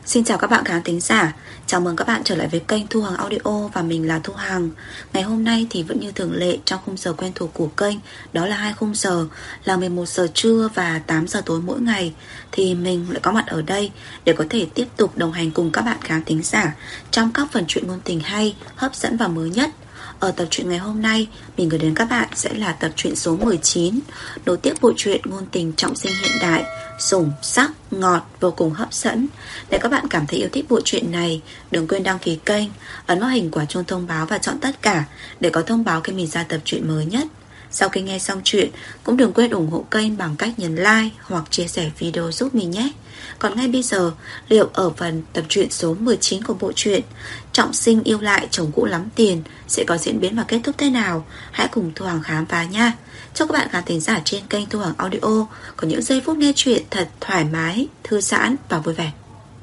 Xin chào các bạn khán thính giả. Chào mừng các bạn trở lại với kênh Thu Hằng Audio và mình là Thu Hằng. Ngày hôm nay thì vẫn như thường lệ trong khung giờ quen thuộc của kênh, đó là hai khung giờ là 11 giờ trưa và 8 giờ tối mỗi ngày, thì mình lại có mặt ở đây để có thể tiếp tục đồng hành cùng các bạn khán thính giả trong các phần truyện ngôn tình hay, hấp dẫn và mới nhất. Ở tập truyện ngày hôm nay, mình gửi đến các bạn sẽ là tập truyện số 19, nối tiếp bộ truyện ngôn tình trọng sinh hiện đại, sủng, sắc, ngọt, vô cùng hấp dẫn. Để các bạn cảm thấy yêu thích bộ truyện này, đừng quên đăng ký kênh, ấn vào hình quả chuông thông báo và chọn tất cả để có thông báo khi mình ra tập truyện mới nhất. Sau khi nghe xong chuyện, cũng đừng quên ủng hộ kênh bằng cách nhấn like hoặc chia sẻ video giúp mình nhé. Còn ngay bây giờ, liệu ở phần tập truyện số 19 của bộ truyện Trọng sinh yêu lại chồng cũ lắm tiền sẽ có diễn biến và kết thúc thế nào? Hãy cùng Thu Hằng khám phá nha. Chúc các bạn khán thính giả trên kênh Thu Hằng Audio có những giây phút nghe chuyện thật thoải mái, thư giãn và vui vẻ.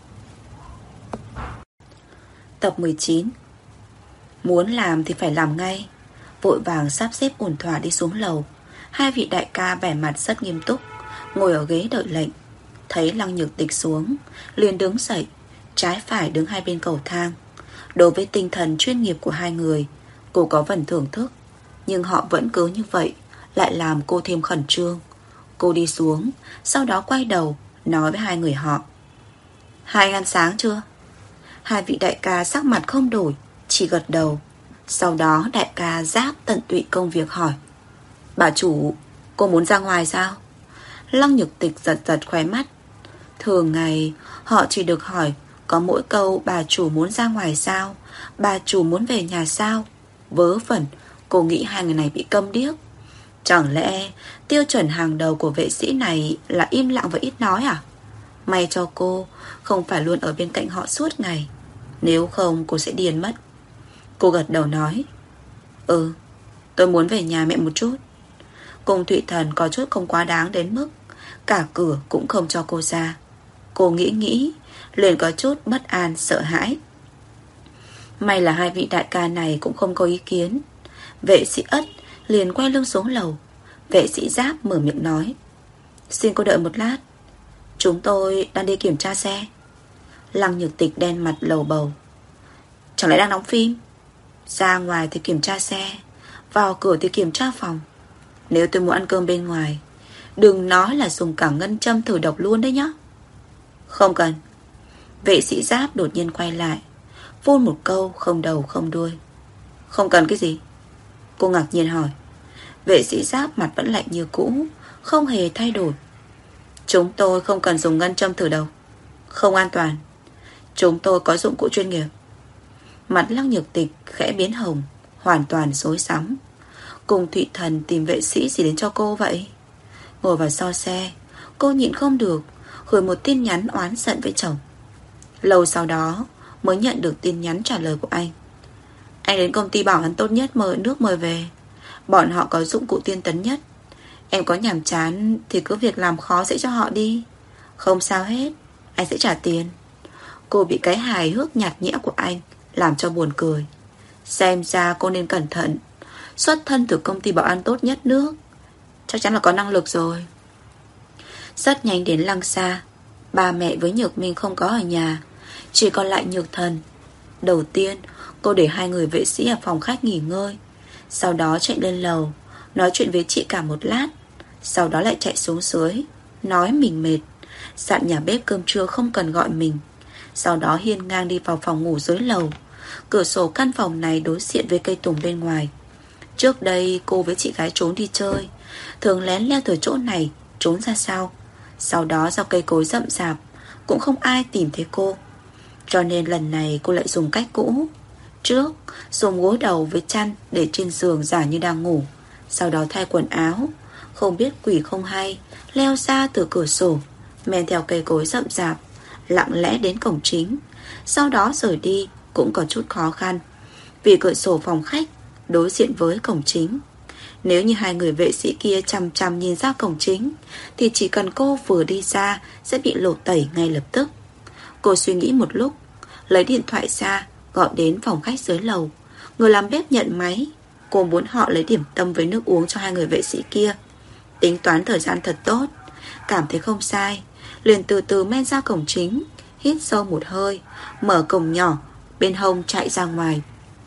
Tập 19. Muốn làm thì phải làm ngay. Vội vàng sắp xếp ổn thỏa đi xuống lầu. Hai vị đại ca vẻ mặt rất nghiêm túc, ngồi ở ghế đợi lệnh. Thấy Lăng Nhược Tịch xuống, liền đứng dậy, trái phải đứng hai bên cầu thang. Đối với tinh thần chuyên nghiệp của hai người, cô có phần thưởng thức, nhưng họ vẫn cứ như vậy, lại làm cô thêm khẩn trương. Cô đi xuống, sau đó quay đầu nói với hai người họ: Hai anh ăn sáng chưa? Hai vị đại ca sắc mặt không đổi, chỉ gật đầu. Sau đó đại ca Giáp tận tụy công việc hỏi: Bà chủ, cô muốn ra ngoài sao? Lăng Nhược Tịch giật giật khóe mắt. Thường ngày họ chỉ được hỏi có mỗi câu bà chủ muốn ra ngoài sao, bà chủ muốn về nhà sao. Vớ vẩn, cô nghĩ hai người này bị câm điếc. Chẳng lẽ tiêu chuẩn hàng đầu của vệ sĩ này là im lặng và ít nói à? May cho cô không phải luôn ở bên cạnh họ suốt ngày, nếu không cô sẽ điên mất. Cô gật đầu nói: tôi muốn về nhà mẹ một chút. Cùng Thụy Thần có chút không quá đáng đến mức cả cửa cũng không cho cô ra. Cô nghĩ liền có chút bất an sợ hãi. May là hai vị đại ca này cũng không có ý kiến. Vệ sĩ Ất liền quay lưng xuống lầu. Vệ sĩ Giáp mở miệng nói: Xin cô đợi một lát, chúng tôi đang đi kiểm tra xe. Lăng Nhược Tịch đen mặt lầu bầu: Chẳng lẽ đang đóng phim? Ra ngoài thì kiểm tra xe, vào cửa thì kiểm tra phòng. Nếu tôi muốn ăn cơm bên ngoài, đừng nói là dùng cả ngân châm thử độc luôn đấy nhá. Không cần. Vệ sĩ Giáp đột nhiên quay lại, phun một câu không đầu không đuôi. Không cần cái gì? Cô ngạc nhiên hỏi. Vệ sĩ Giáp mặt vẫn lạnh như cũ, không hề thay đổi. Chúng tôi không cần dùng ngân châm thử độc, không an toàn. Chúng tôi có dụng cụ chuyên nghiệp. Mặt Lăng Nhược Tịch khẽ biến hồng, hoàn toàn rối rắm. Cùng Thụy Thần tìm vệ sĩ gì đến cho cô vậy? Ngồi vào so xe, cô nhịn không được gửi một tin nhắn oán giận với chồng. Lâu sau đó mới nhận được tin nhắn trả lời của anh: Anh đến công ty bảo hắn tốt nhất mời nước mời về. Bọn họ có dụng cụ tiên tấn nhất. Em có nhàm chán thì cứ việc làm khó dễ cho họ đi. Không sao hết, anh sẽ trả tiền. Cô bị cái hài hước nhạt nhẽo của anh làm cho buồn cười. Xem ra cô nên cẩn thận. Xuất thân từ công ty bảo an tốt nhất nước, chắc chắn là có năng lực rồi. Rất nhanh đến Lăng Sa. Ba mẹ với Nhược Minh không có ở nhà, chỉ còn lại Nhược Thần. Đầu tiên cô để hai người vệ sĩ ở phòng khách nghỉ ngơi, sau đó chạy lên lầu nói chuyện với chị cả một lát. Sau đó lại chạy xuống dưới, nói mình mệt, dặn nhà bếp cơm trưa không cần gọi mình. Sau đó hiên ngang đi vào phòng ngủ dưới lầu. Cửa sổ căn phòng này đối diện với cây tùng bên ngoài. Trước đây cô với chị gái trốn đi chơi, thường lén leo từ chỗ này trốn ra sau đó do cây cối rậm rạp cũng không ai tìm thấy cô. Cho nên lần này cô lại dùng cách cũ. Trước dùng gối đầu với chăn để trên giường giả như đang ngủ, sau đó thay quần áo, không biết quỷ không hay leo ra từ cửa sổ, men theo cây cối rậm rạp, lặng lẽ đến cổng chính. Sau đó rời đi cũng có chút khó khăn, vì cửa sổ phòng khách đối diện với cổng chính. Nếu như hai người vệ sĩ kia chằm chằm nhìn ra cổng chính, thì chỉ cần cô vừa đi ra sẽ bị lộ tẩy ngay lập tức. Cô suy nghĩ một lúc, lấy điện thoại ra gọi đến phòng khách dưới lầu. Người làm bếp nhận máy. Cô muốn họ lấy điểm tâm với nước uống cho hai người vệ sĩ kia. Tính toán thời gian thật tốt, cảm thấy không sai, liền từ từ men ra cổng chính, hít sâu một hơi, mở cổng nhỏ bên hông chạy ra ngoài.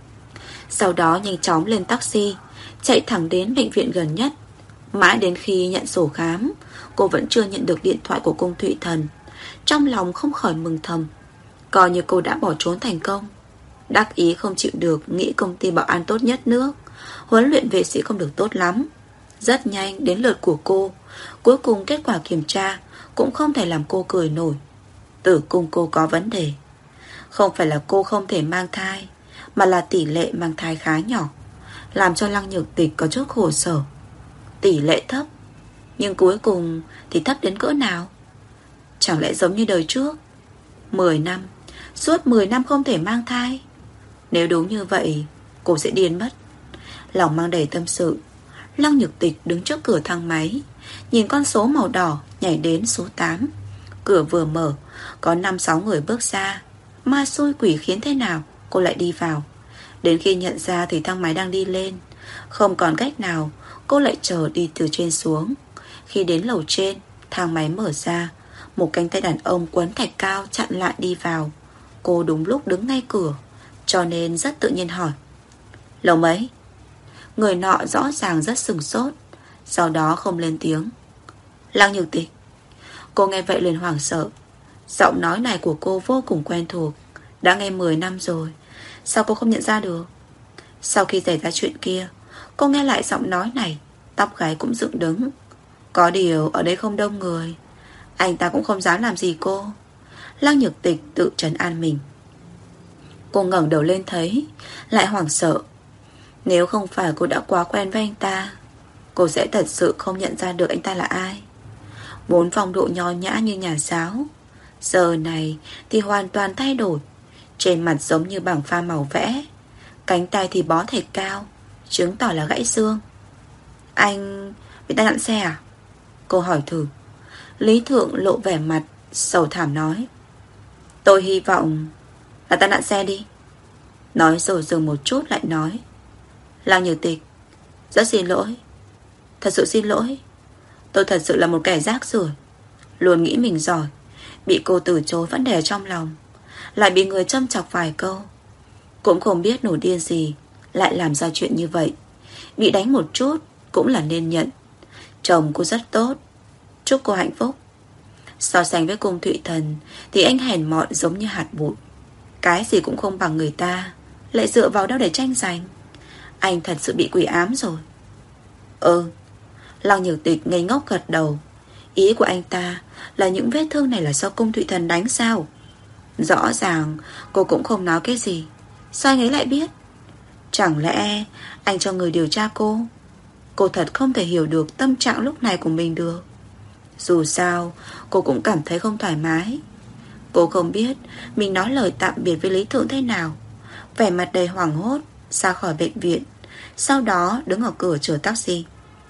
Sau đó nhanh chóng lên taxi, chạy thẳng đến bệnh viện gần nhất. Mãi đến khi nhận sổ khám, cô vẫn chưa nhận được điện thoại của Cung Thụy Thần. Trong lòng không khỏi mừng thầm, coi như cô đã bỏ trốn thành công. Đắc ý không chịu được, nghĩ công ty bảo an tốt nhất nước, huấn luyện vệ sĩ không được tốt lắm. Rất nhanh đến lượt của cô. Cuối cùng kết quả kiểm tra cũng không thể làm cô cười nổi. Tử cung cô có vấn đề. Không phải là cô không thể mang thai, mà là tỷ lệ mang thai khá nhỏ, làm cho Lăng Nhược Tịch có chút khổ sở. Tỷ lệ thấp, nhưng cuối cùng thì thấp đến cỡ nào? Chẳng lẽ giống như đời trước 10 năm, suốt 10 năm không thể mang thai? Nếu đúng như vậy, cô sẽ điên mất. Lòng mang đầy tâm sự, Lăng Nhược Tịch đứng trước cửa thang máy, nhìn con số màu đỏ nhảy đến số 8. Cửa vừa mở, có 5-6 người bước ra. Ma xui quỷ khiến thế nào cô lại đi vào. Đến khi nhận ra thì thang máy đang đi lên. Không còn cách nào, cô lại chờ đi từ trên xuống. Khi đến lầu trên, thang máy mở ra, một cánh tay đàn ông quấn thạch cao chặn lại đi vào. Cô đúng lúc đứng ngay cửa, cho nên rất tự nhiên hỏi: lầu mấy? Người nọ rõ ràng rất sửng sốt, sau đó không lên tiếng. Lăng Nhược Tịch. Cô nghe vậy liền hoảng sợ. Giọng nói này của cô vô cùng quen thuộc, đã nghe 10 năm rồi, sao cô không nhận ra được? Sau khi xảy ra chuyện kia, cô nghe lại giọng nói này, tóc gáy cũng dựng đứng. Có điều ở đây không đông người, anh ta cũng không dám làm gì cô. Lăng Nhược Tịch tự trấn an mình. Cô ngẩng đầu lên thấy, lại hoảng sợ. Nếu không phải cô đã quá quen với anh ta, cô sẽ thật sự không nhận ra được anh ta là ai. Vốn phong độ nho nhã như nhà giáo, giờ này thì hoàn toàn thay đổi. Trên mặt giống như bảng pha màu vẽ, cánh tay thì bó thạch cao, chứng tỏ là gãy xương. Anh bị tai nạn xe à? Cô hỏi thử. Lý Thượng lộ vẻ mặt sầu thảm nói: tôi hy vọng là tai nạn xe đi. Nói rồi dừng một chút lại nói: Lăng Nhược Tịch, rất xin lỗi, thật sự xin lỗi. Tôi thật sự là một kẻ rác rưởi, luôn nghĩ mình giỏi, bị cô từ chối vẫn đè trong lòng, lại bị người châm chọc vài câu. Cũng không biết nổi điên gì lại làm ra chuyện như vậy. Bị đánh một chút cũng là nên nhận. Chồng cô rất tốt, chúc cô hạnh phúc. So sánh với Cung Thụy Thần thì anh hèn mọn giống như hạt bụi, cái gì cũng không bằng người ta, lại dựa vào đâu để tranh giành. Anh thật sự bị quỷ ám rồi. Lăng Nhược Tịch ngây ngốc gật đầu. Ý của anh ta là những vết thương này là do Cung Thụy Thần đánh sao? Rõ ràng cô cũng không nói cái gì, sao anh ấy lại biết? Chẳng lẽ anh cho người điều tra cô? Cô thật không thể hiểu được tâm trạng lúc này của mình được. Dù sao cô cũng cảm thấy không thoải mái. Cô không biết mình nói lời tạm biệt với Lý Thượng thế nào. Vẻ mặt đầy hoảng hốt ra khỏi bệnh viện, sau đó đứng ở cửa chờ taxi.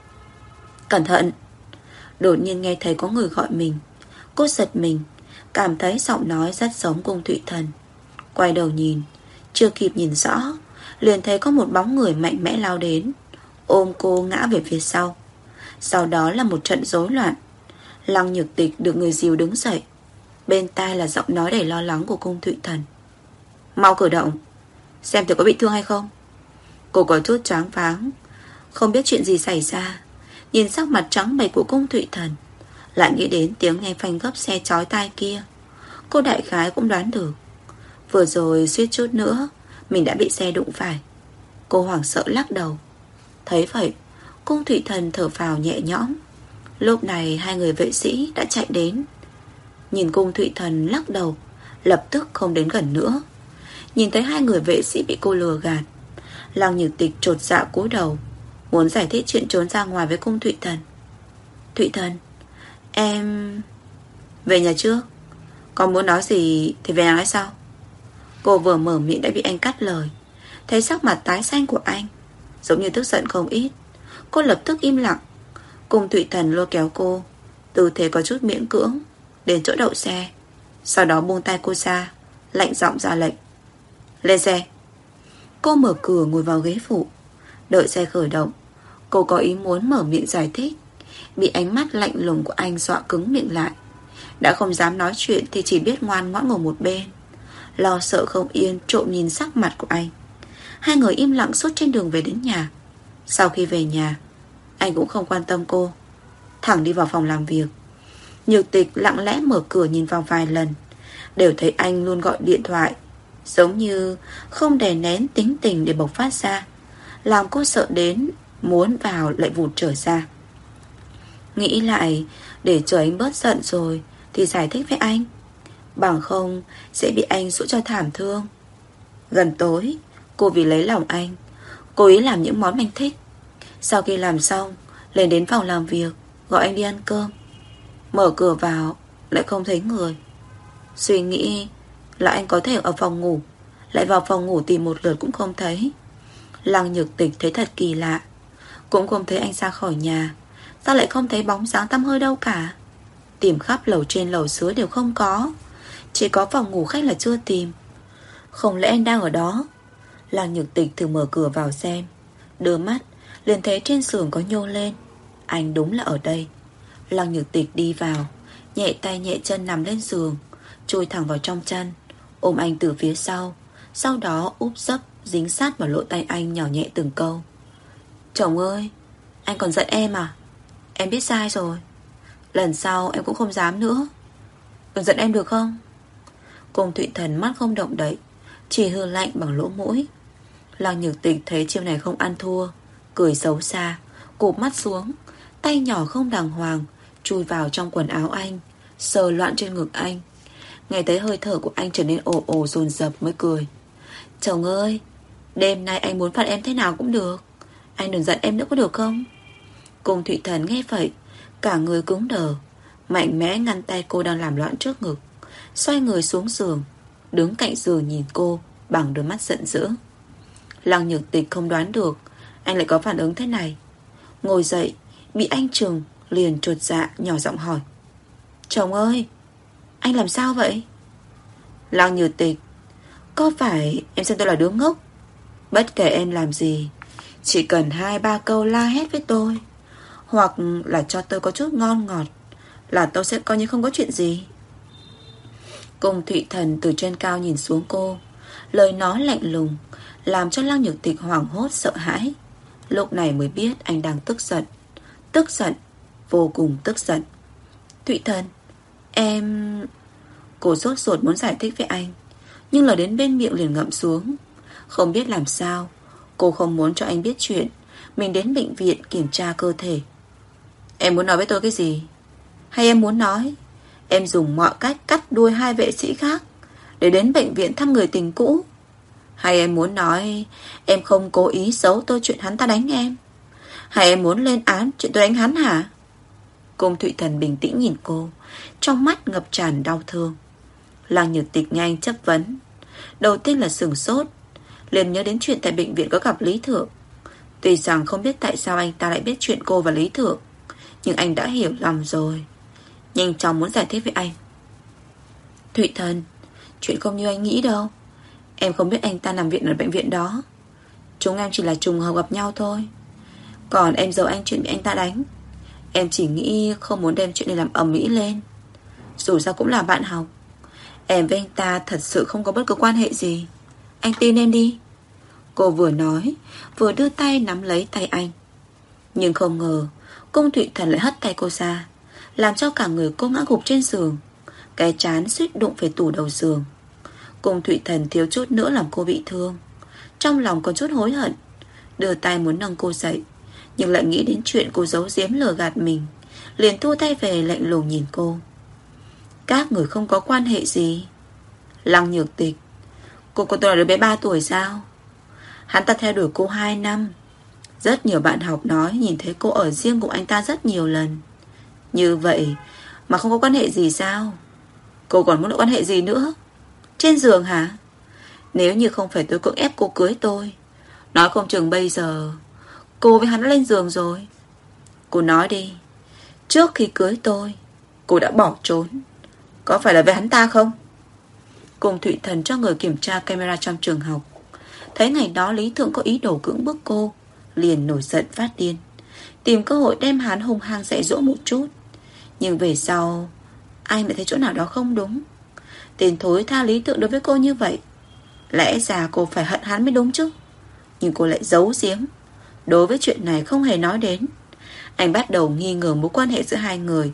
Cẩn thận! Đột nhiên nghe thấy có người gọi mình. Cô giật mình, cảm thấy giọng nói rất giống Cung Thụy Thần. Quay đầu nhìn, chưa kịp nhìn rõ, liền thấy có một bóng người mạnh mẽ lao đến, ôm cô ngã về phía sau. Sau đó là một trận rối loạn. Lăng Nhược Tịch được người dìu đứng dậy, bên tai là giọng nói đầy lo lắng của Cung Thụy Thần. Mau cử động, xem thử có bị thương hay không. Cô có chút choáng váng, không biết chuyện gì xảy ra. Nhìn sắc mặt trắng bệch của Cung Thụy Thần, lại nghĩ đến tiếng nghe phanh gấp xe chói tai kia. Cô đại khái cũng đoán được, vừa rồi suýt chút nữa mình đã bị xe đụng phải. Cô hoảng sợ lắc đầu. Thấy vậy, Cung Thụy Thần thở phào nhẹ nhõm. Lúc này hai người vệ sĩ đã chạy đến. Nhìn Cung Thụy Thần lắc đầu, lập tức không đến gần nữa. Nhìn thấy hai người vệ sĩ bị cô lừa gạt, Lăng Nhược Tịch chột dạ cúi đầu, muốn giải thích chuyện trốn ra ngoài với Cung Thụy Thần. Thụy Thần, em... Về nhà trước, còn muốn nói gì thì về nhà nói sau. Cô vừa mở miệng đã bị anh cắt lời. Thấy sắc mặt tái xanh của anh, giống như tức giận không ít, cô lập tức im lặng. Cung Thụy Thần lôi kéo cô, tư thế có chút miễn cưỡng, đến chỗ đậu xe. Sau đó buông tay cô ra, lạnh giọng ra lệnh: lên xe. Cô mở cửa ngồi vào ghế phụ. Đợi xe khởi động, cô có ý muốn mở miệng giải thích, bị ánh mắt lạnh lùng của anh dọa cứng miệng lại. Đã không dám nói chuyện thì chỉ biết ngoan ngoãn ngồi một bên, lo sợ không yên trộm nhìn sắc mặt của anh. Hai người im lặng suốt trên đường về đến nhà. Sau khi về nhà, anh cũng không quan tâm cô, thẳng đi vào phòng làm việc. Nhược Tịch lặng lẽ mở cửa nhìn vào vài lần, đều thấy anh luôn gọi điện thoại, giống như không đè nén tính tình để bộc phát ra, làm cô sợ đến muốn vào lại vụt trở ra. Nghĩ lại, để chờ anh bớt giận rồi thì giải thích với anh, bằng không sẽ bị anh dỗ cho thảm thương. Gần tối, cô vì lấy lòng anh, cố ý làm những món mình thích. Sau khi làm xong, lên đến phòng làm việc, gọi anh đi ăn cơm. Mở cửa vào, lại không thấy người. Suy nghĩ là anh có thể ở phòng ngủ, lại vào phòng ngủ tìm một lượt cũng không thấy. Lăng Nhược Tịch thấy thật kỳ lạ, cũng không thấy anh ra khỏi nhà. Sao lại không thấy bóng dáng tăm hơi đâu cả? Tìm khắp lầu trên lầu dưới đều không có, chỉ có phòng ngủ khách là chưa tìm. Không lẽ anh đang ở đó? Lăng Nhược Tịch thử mở cửa vào xem, đưa mắt liền thấy trên giường có nhô lên. Anh đúng là ở đây. Lăng Nhược Tịch đi vào, nhẹ tay nhẹ chân nằm lên giường, chui thẳng vào trong chăn, ôm anh từ phía sau, sau đó úp sấp dính sát vào lỗ tay anh, nhỏ nhẹ từng câu. Chồng ơi, anh còn giận em à? Em biết sai rồi, lần sau em cũng không dám nữa. Đừng giận em được không? Cung Thụy Thần mắt không động đậy, chỉ hừ lạnh bằng lỗ mũi. Lăng Nhược Tịch thấy chiêu này không ăn thua, cười xấu xa, cụp mắt xuống, tay nhỏ không đàng hoàng chui vào trong quần áo anh, sờ loạn trên ngực anh. Nghe thấy hơi thở của anh trở nên ồ ồ dồn dập mới cười. Chồng ơi, đêm nay anh muốn phạt em thế nào cũng được, anh đừng giận em nữa có được không? Cung Thụy Thần nghe vậy, cả người cứng đờ, mạnh mẽ ngăn tay cô đang làm loạn trước ngực, xoay người xuống giường, đứng cạnh giường nhìn cô bằng đôi mắt giận dữ. Lăng Nhược Tịch không đoán được anh lại có phản ứng thế này. Ngồi dậy, bị anh trừng, liền chột dạ nhỏ giọng hỏi. Chồng ơi, anh làm sao vậy? Lăng Nhược Tịch, có phải em xem tôi là đứa ngốc? Bất kể em làm gì, chỉ cần 2-3 câu la hét với tôi, hoặc là cho tôi có chút ngon ngọt, là tôi sẽ coi như không có chuyện gì. Cung Thụy Thần từ trên cao nhìn xuống cô, lời nói lạnh lùng, làm cho Lăng Nhược Tịch hoảng hốt sợ hãi. Lúc này mới biết anh đang tức giận. Tức giận, vô cùng tức giận. Thụy Thần, em... Cô sốt ruột muốn giải thích với anh, nhưng lời đến bên miệng liền ngậm xuống. Không biết làm sao, cô không muốn cho anh biết chuyện mình đến bệnh viện kiểm tra cơ thể. Em muốn nói với tôi cái gì? Hay em muốn nói em dùng mọi cách cắt đuôi 2 vệ sĩ khác để đến bệnh viện thăm người tình cũ? Hay em muốn nói em không cố ý giấu tôi chuyện hắn ta đánh em? Hay em muốn lên án chuyện tôi đánh hắn hả? Cung Thụy Thần bình tĩnh nhìn cô, trong mắt ngập tràn đau thương. Lăng Nhược Tịch nghe anh chất vấn, đầu tiên là sửng sốt, liền nhớ đến chuyện tại bệnh viện có gặp Lý Thượng. Tuy rằng không biết tại sao anh ta lại biết chuyện cô và Lý Thượng, nhưng anh đã hiểu lầm rồi. Nhanh chóng muốn giải thích với anh. Thụy Thần, chuyện không như anh nghĩ đâu. Em không biết anh ta nằm viện ở bệnh viện đó. Chúng em chỉ là trùng hợp gặp nhau thôi. Còn em giấu anh chuyện bị anh ta đánh, em chỉ nghĩ không muốn đem chuyện này làm ầm ĩ lên. Dù sao cũng là bạn học. Em với anh ta thật sự không có bất cứ quan hệ gì. Anh tin em đi. Cô vừa nói, vừa đưa tay nắm lấy tay anh. Nhưng không ngờ Cung Thụy Thần lại hất tay cô ra, làm cho cả người cô ngã gục trên giường, cái trán suýt đụng phải tủ đầu giường. Cung Thụy Thần thiếu chút nữa làm cô bị thương, trong lòng có chút hối hận, đưa tay muốn nâng cô dậy, nhưng lại nghĩ đến chuyện cô giấu giếm lừa gạt mình, liền thu tay về lạnh lùng nhìn cô. Các người không có quan hệ gì? Lăng Nhược Tịch, cô có tôi là đứa bé 3 tuổi sao? Hắn ta theo đuổi cô 2 năm. Rất nhiều bạn học nói nhìn thấy cô ở riêng cùng anh ta rất nhiều lần. Như vậy mà không có quan hệ gì sao? Cô còn muốn có quan hệ gì nữa? Trên giường hả? Nếu như không phải tôi cưỡng ép cô cưới tôi, nói không chừng bây giờ cô với hắn đã lên giường rồi. Cô nói đi, trước khi cưới tôi, cô đã bỏ trốn, có phải là với hắn ta không? Cung Thụy Thần cho người kiểm tra camera trong trường học, thấy ngày đó Lý Thượng có ý đồ cưỡng bức cô, liền nổi giận phát điên, tìm cơ hội đem hắn hung hăng dạy dỗ một chút. Nhưng về sau Anh lại thấy chỗ nào đó không đúng. Tên thối tha lý tưởng đối với cô như vậy, lẽ ra cô phải hận hắn mới đúng chứ. Nhưng cô lại giấu giếm, đối với chuyện này không hề nói đến. Anh bắt đầu nghi ngờ mối quan hệ giữa hai người,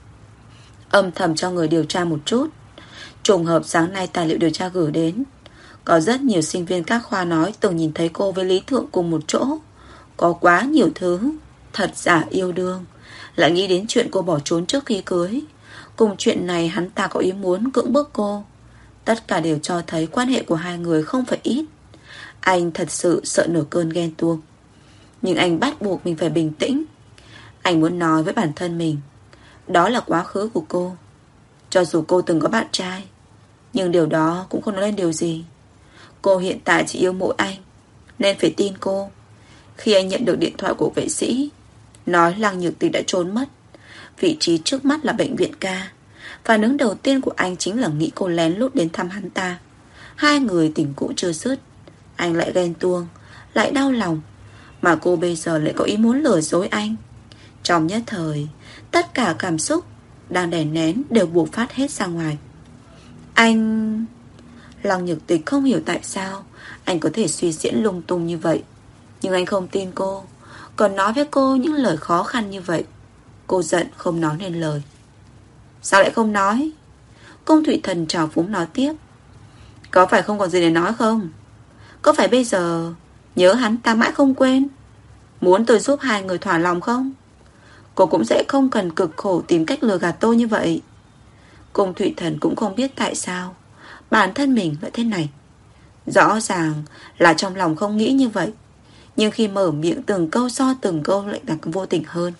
âm thầm cho người điều tra một chút. Trùng hợp sáng nay tài liệu điều tra gửi đến, có rất nhiều sinh viên các khoa nói từng nhìn thấy cô với Lý Thượng cùng một chỗ. Có quá nhiều thứ, thật giả yêu đương. Lại nghĩ đến chuyện cô bỏ trốn trước khi cưới. Cùng chuyện này hắn ta có ý muốn cưỡng bức cô. Tất cả đều cho thấy quan hệ của hai người không phải ít. Anh thật sự sợ nổi cơn ghen tuông. Nhưng anh bắt buộc mình phải bình tĩnh. Anh muốn nói với bản thân mình, đó là quá khứ của cô. Cho dù cô từng có bạn trai, nhưng điều đó cũng không nói lên điều gì. Cô hiện tại chỉ yêu mỗi anh, nên phải tin cô. Khi anh nhận được điện thoại của vệ sĩ nói Lăng Nhược Tịch đã trốn mất, vị trí trước mắt là bệnh viện ca, phản ứng đầu tiên của anh chính là nghĩ cô lén lút đến thăm hắn ta. Hai người tình cũ chưa dứt, anh lại ghen tuông, lại đau lòng. Mà cô bây giờ lại có ý muốn lừa dối anh. Trong nhất thời, tất cả cảm xúc đang đè nén đều buộc phát hết ra ngoài. Anh... Lăng Nhược Tịch không hiểu tại sao anh có thể suy diễn lung tung như vậy. Nhưng anh không tin cô, còn nói với cô những lời khó khăn như vậy. Cô giận không nói nên lời. Sao lại không nói? Cung Thụy Thần trào phúng nói tiếp. Có phải không còn gì để nói không? Có phải bây giờ nhớ hắn ta mãi không quên, muốn tôi giúp hai người thỏa lòng không? Cô cũng sẽ không cần cực khổ tìm cách lừa gạt tôi như vậy. Cung Thụy Thần cũng không biết tại sao bản thân mình lại thế này. Rõ ràng là trong lòng không nghĩ như vậy, nhưng khi mở miệng từng câu so từng câu lại càng vô tình hơn.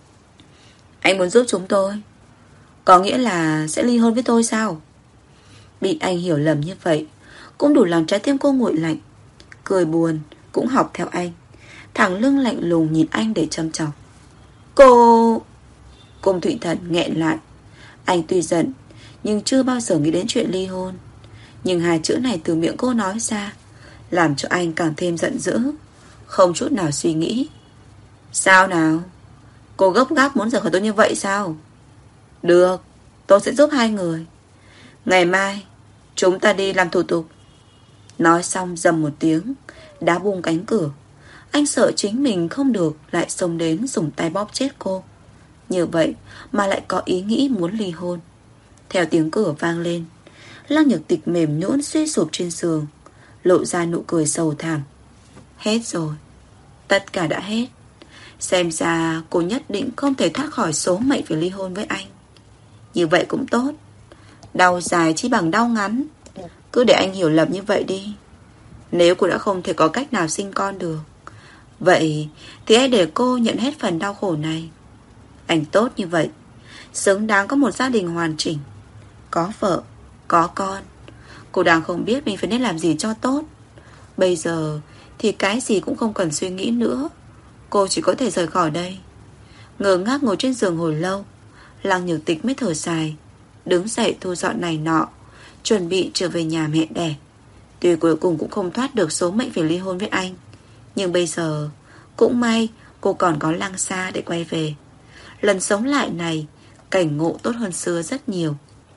Anh muốn giúp chúng tôi, có nghĩa là sẽ ly hôn với tôi sao? Bị anh hiểu lầm như vậy cũng đủ làm trái tim cô nguội lạnh. Cười buồn cũng học theo anh, thẳng lưng lạnh lùng nhìn anh để châm chọc. Cô... Cung Thụy Thần nghẹn lại. Anh tuy giận nhưng chưa bao giờ nghĩ đến chuyện ly hôn. Nhưng hai chữ này từ miệng cô nói ra làm cho anh càng thêm giận dữ, không chút nào suy nghĩ. Sao nào? Cô gấp gáp muốn rời khỏi tôi như vậy sao? Được, tôi sẽ giúp hai người. Ngày mai chúng ta đi làm thủ tục. Nói xong rầm một tiếng, đá bung cánh cửa. Anh sợ chính mình không được lại xông đến dùng tay bóp chết cô. Như vậy mà lại có ý nghĩ muốn ly hôn. Theo tiếng cửa vang lên, Lăng Nhược Tịch mềm nhũn suy sụp trên giường, lộ ra nụ cười sầu thảm. Hết rồi, tất cả đã hết. Xem ra cô nhất định không thể thoát khỏi số mệnh phải ly hôn với anh. Như vậy cũng tốt, đau dài chỉ bằng đau ngắn. Cứ để anh hiểu lầm như vậy đi. Nếu cô đã không thể có cách nào sinh con được, vậy thì hãy để cô nhận hết phần đau khổ này. Anh tốt như vậy, xứng đáng có một gia đình hoàn chỉnh, có vợ, có con. Cô đang không biết mình phải nên làm gì cho tốt. Bây giờ thì cái gì cũng không cần suy nghĩ nữa. Cô chỉ có thể rời khỏi đây. Ngơ ngác ngồi trên giường hồi lâu, Lăng Nhược Tịch mới thở dài, đứng dậy thu dọn này nọ, chuẩn bị trở về nhà mẹ đẻ. Tuy cuối cùng cũng không thoát được số mệnh phải ly hôn với anh, nhưng bây giờ cũng may cô còn có Lăng Sa để quay về. Lần sống lại này, cảnh ngộ tốt hơn xưa rất nhiều.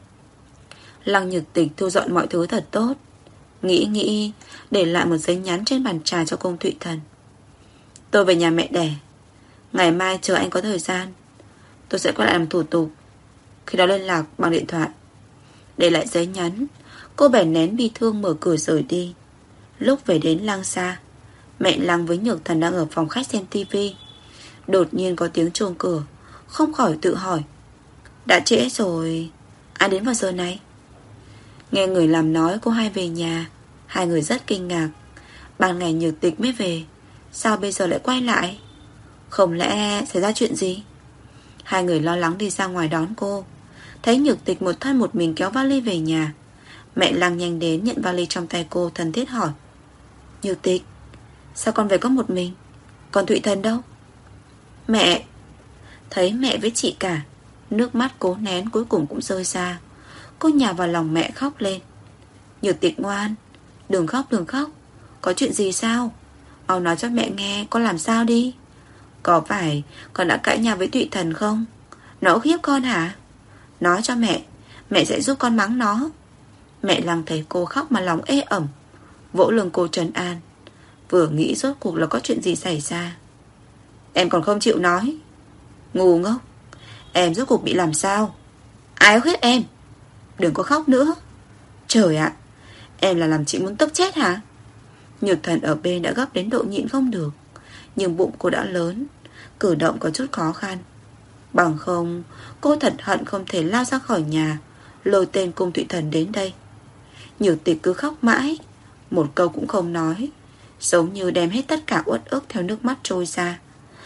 Lăng Nhược Tịch thu dọn mọi thứ thật tốt, nghĩ để lại một giấy nhắn trên bàn trà cho Cung Thụy Thần. Tôi về nhà mẹ đẻ, ngày mai chờ anh có thời gian, tôi sẽ quay lại làm thủ tục, khi đó liên lạc bằng điện thoại. Để lại giấy nhắn, cô bèn nén bi thương mở cửa rời đi. Lúc về đến Lăng Sa, mẹ Lăng với Nhược Thần đang ở phòng khách xem tivi. Đột nhiên có tiếng chuông cửa, không khỏi tự hỏi, đã trễ rồi, ai đến vào giờ này? Nghe người làm nói cô hai về nhà, hai người rất kinh ngạc. Ban ngày Nhược Tịch mới về, sao bây giờ lại quay lại? Không lẽ xảy ra chuyện gì? Hai người lo lắng đi ra ngoài đón cô. Thấy Nhược Tịch một thân một mình kéo vali về nhà, mẹ Lăng nhanh đến nhận vali trong tay cô, thân thiết hỏi, Nhược Tịch, sao con về có một mình? Còn Thụy Thần đâu? Mẹ. Thấy mẹ với chị cả, nước mắt cố nén cuối cùng cũng rơi ra. Cô nhào vào lòng mẹ khóc lên. Nhược Tịch ngoan, đừng khóc đừng khóc. Có chuyện gì sao? Mau nói cho mẹ nghe, con làm sao đi. Có phải con đã cãi nhau với Thụy Thần không? Nó ức hiếp con hả? Nói cho mẹ sẽ giúp con mắng nó. Mẹ Lăng thấy cô khóc mà lòng ê ẩm, vỗ lưng cô trấn an. Vừa nghĩ rốt cuộc là có chuyện gì xảy ra. Em còn không chịu nói. Ngu ngốc. Em rốt cuộc bị làm sao? Ai ước hiếp em? Đừng có khóc nữa. Trời ạ, em là làm chị muốn tức chết hả? Nhược Thần ở bên đã gấp đến độ nhịn không được. Nhưng bụng cô đã lớn, cử động có chút khó khăn. Bằng không, cô thật hận không thể lao ra khỏi nhà, lôi tên Cung Thụy Thần đến đây. Nhược Tịch cứ khóc mãi, một câu cũng không nói, giống như đem hết tất cả uất ức theo nước mắt trôi ra.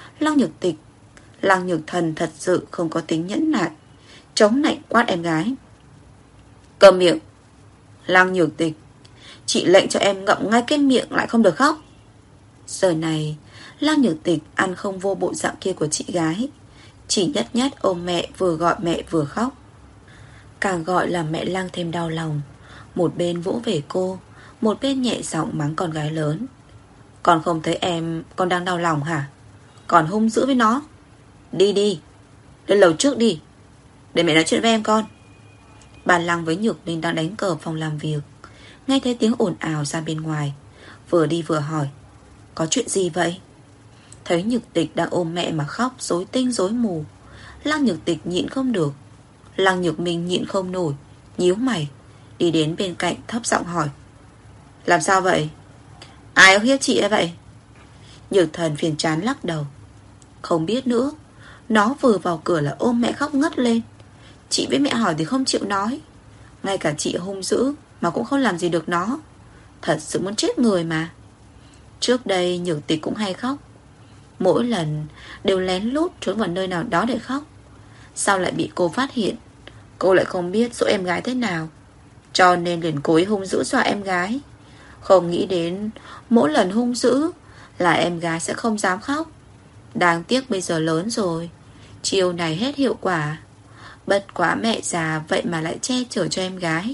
Lăng Nhược Thần thật sự không có tính nhẫn nại, chống nạnh quát em gái. Câm miệng. Lăng Nhược Tịch, chị lệnh cho em ngậm ngay cái miệng lại không được khóc. Giờ này Lăng Nhược Tịch ăn không vô bộ dạng kia của chị gái, chỉ nhất nhất ôm mẹ, vừa gọi mẹ vừa khóc. Càng gọi là mẹ Lăng thêm đau lòng. Một bên vỗ về cô, một bên nhẹ giọng mắng con gái lớn. Con không thấy em con đang đau lòng hả? Còn hung dữ với nó. Đi lên lầu trước đi, để mẹ nói chuyện với em con. Bà Lăng với Nhược Minh đang đánh cờ phòng làm việc, nghe thấy tiếng ồn ào ra bên ngoài, vừa đi vừa hỏi. Có chuyện gì vậy? Thấy Nhược Tịch đang ôm mẹ mà khóc rối tinh rối mù, Lăng Nhược Tịch nhịn không được. Lăng Nhược Minh nhịn không nổi, nhíu mày, đi đến bên cạnh thấp giọng hỏi. Làm sao vậy? Ai ước hiếp chị ấy vậy? Nhược Thần phiền chán lắc đầu. Không biết nữa. Nó vừa vào cửa là ôm mẹ khóc ngất lên. Chị với mẹ hỏi thì không chịu nói. Ngay cả chị hung dữ mà cũng không làm gì được nó. Thật sự muốn chết người mà. Trước đây Nhược Tịch cũng hay khóc. Mỗi lần đều lén lút trốn vào nơi nào đó để khóc. Sao lại bị cô phát hiện? Cô lại không biết dỗ em gái thế nào, cho nên liền cố ý hung dữ dọa em gái. Không nghĩ đến mỗi lần hung dữ là em gái sẽ không dám khóc. Đáng tiếc bây giờ lớn rồi, chiêu này hết hiệu quả. Bất quá mẹ già vậy mà lại che chở cho em gái.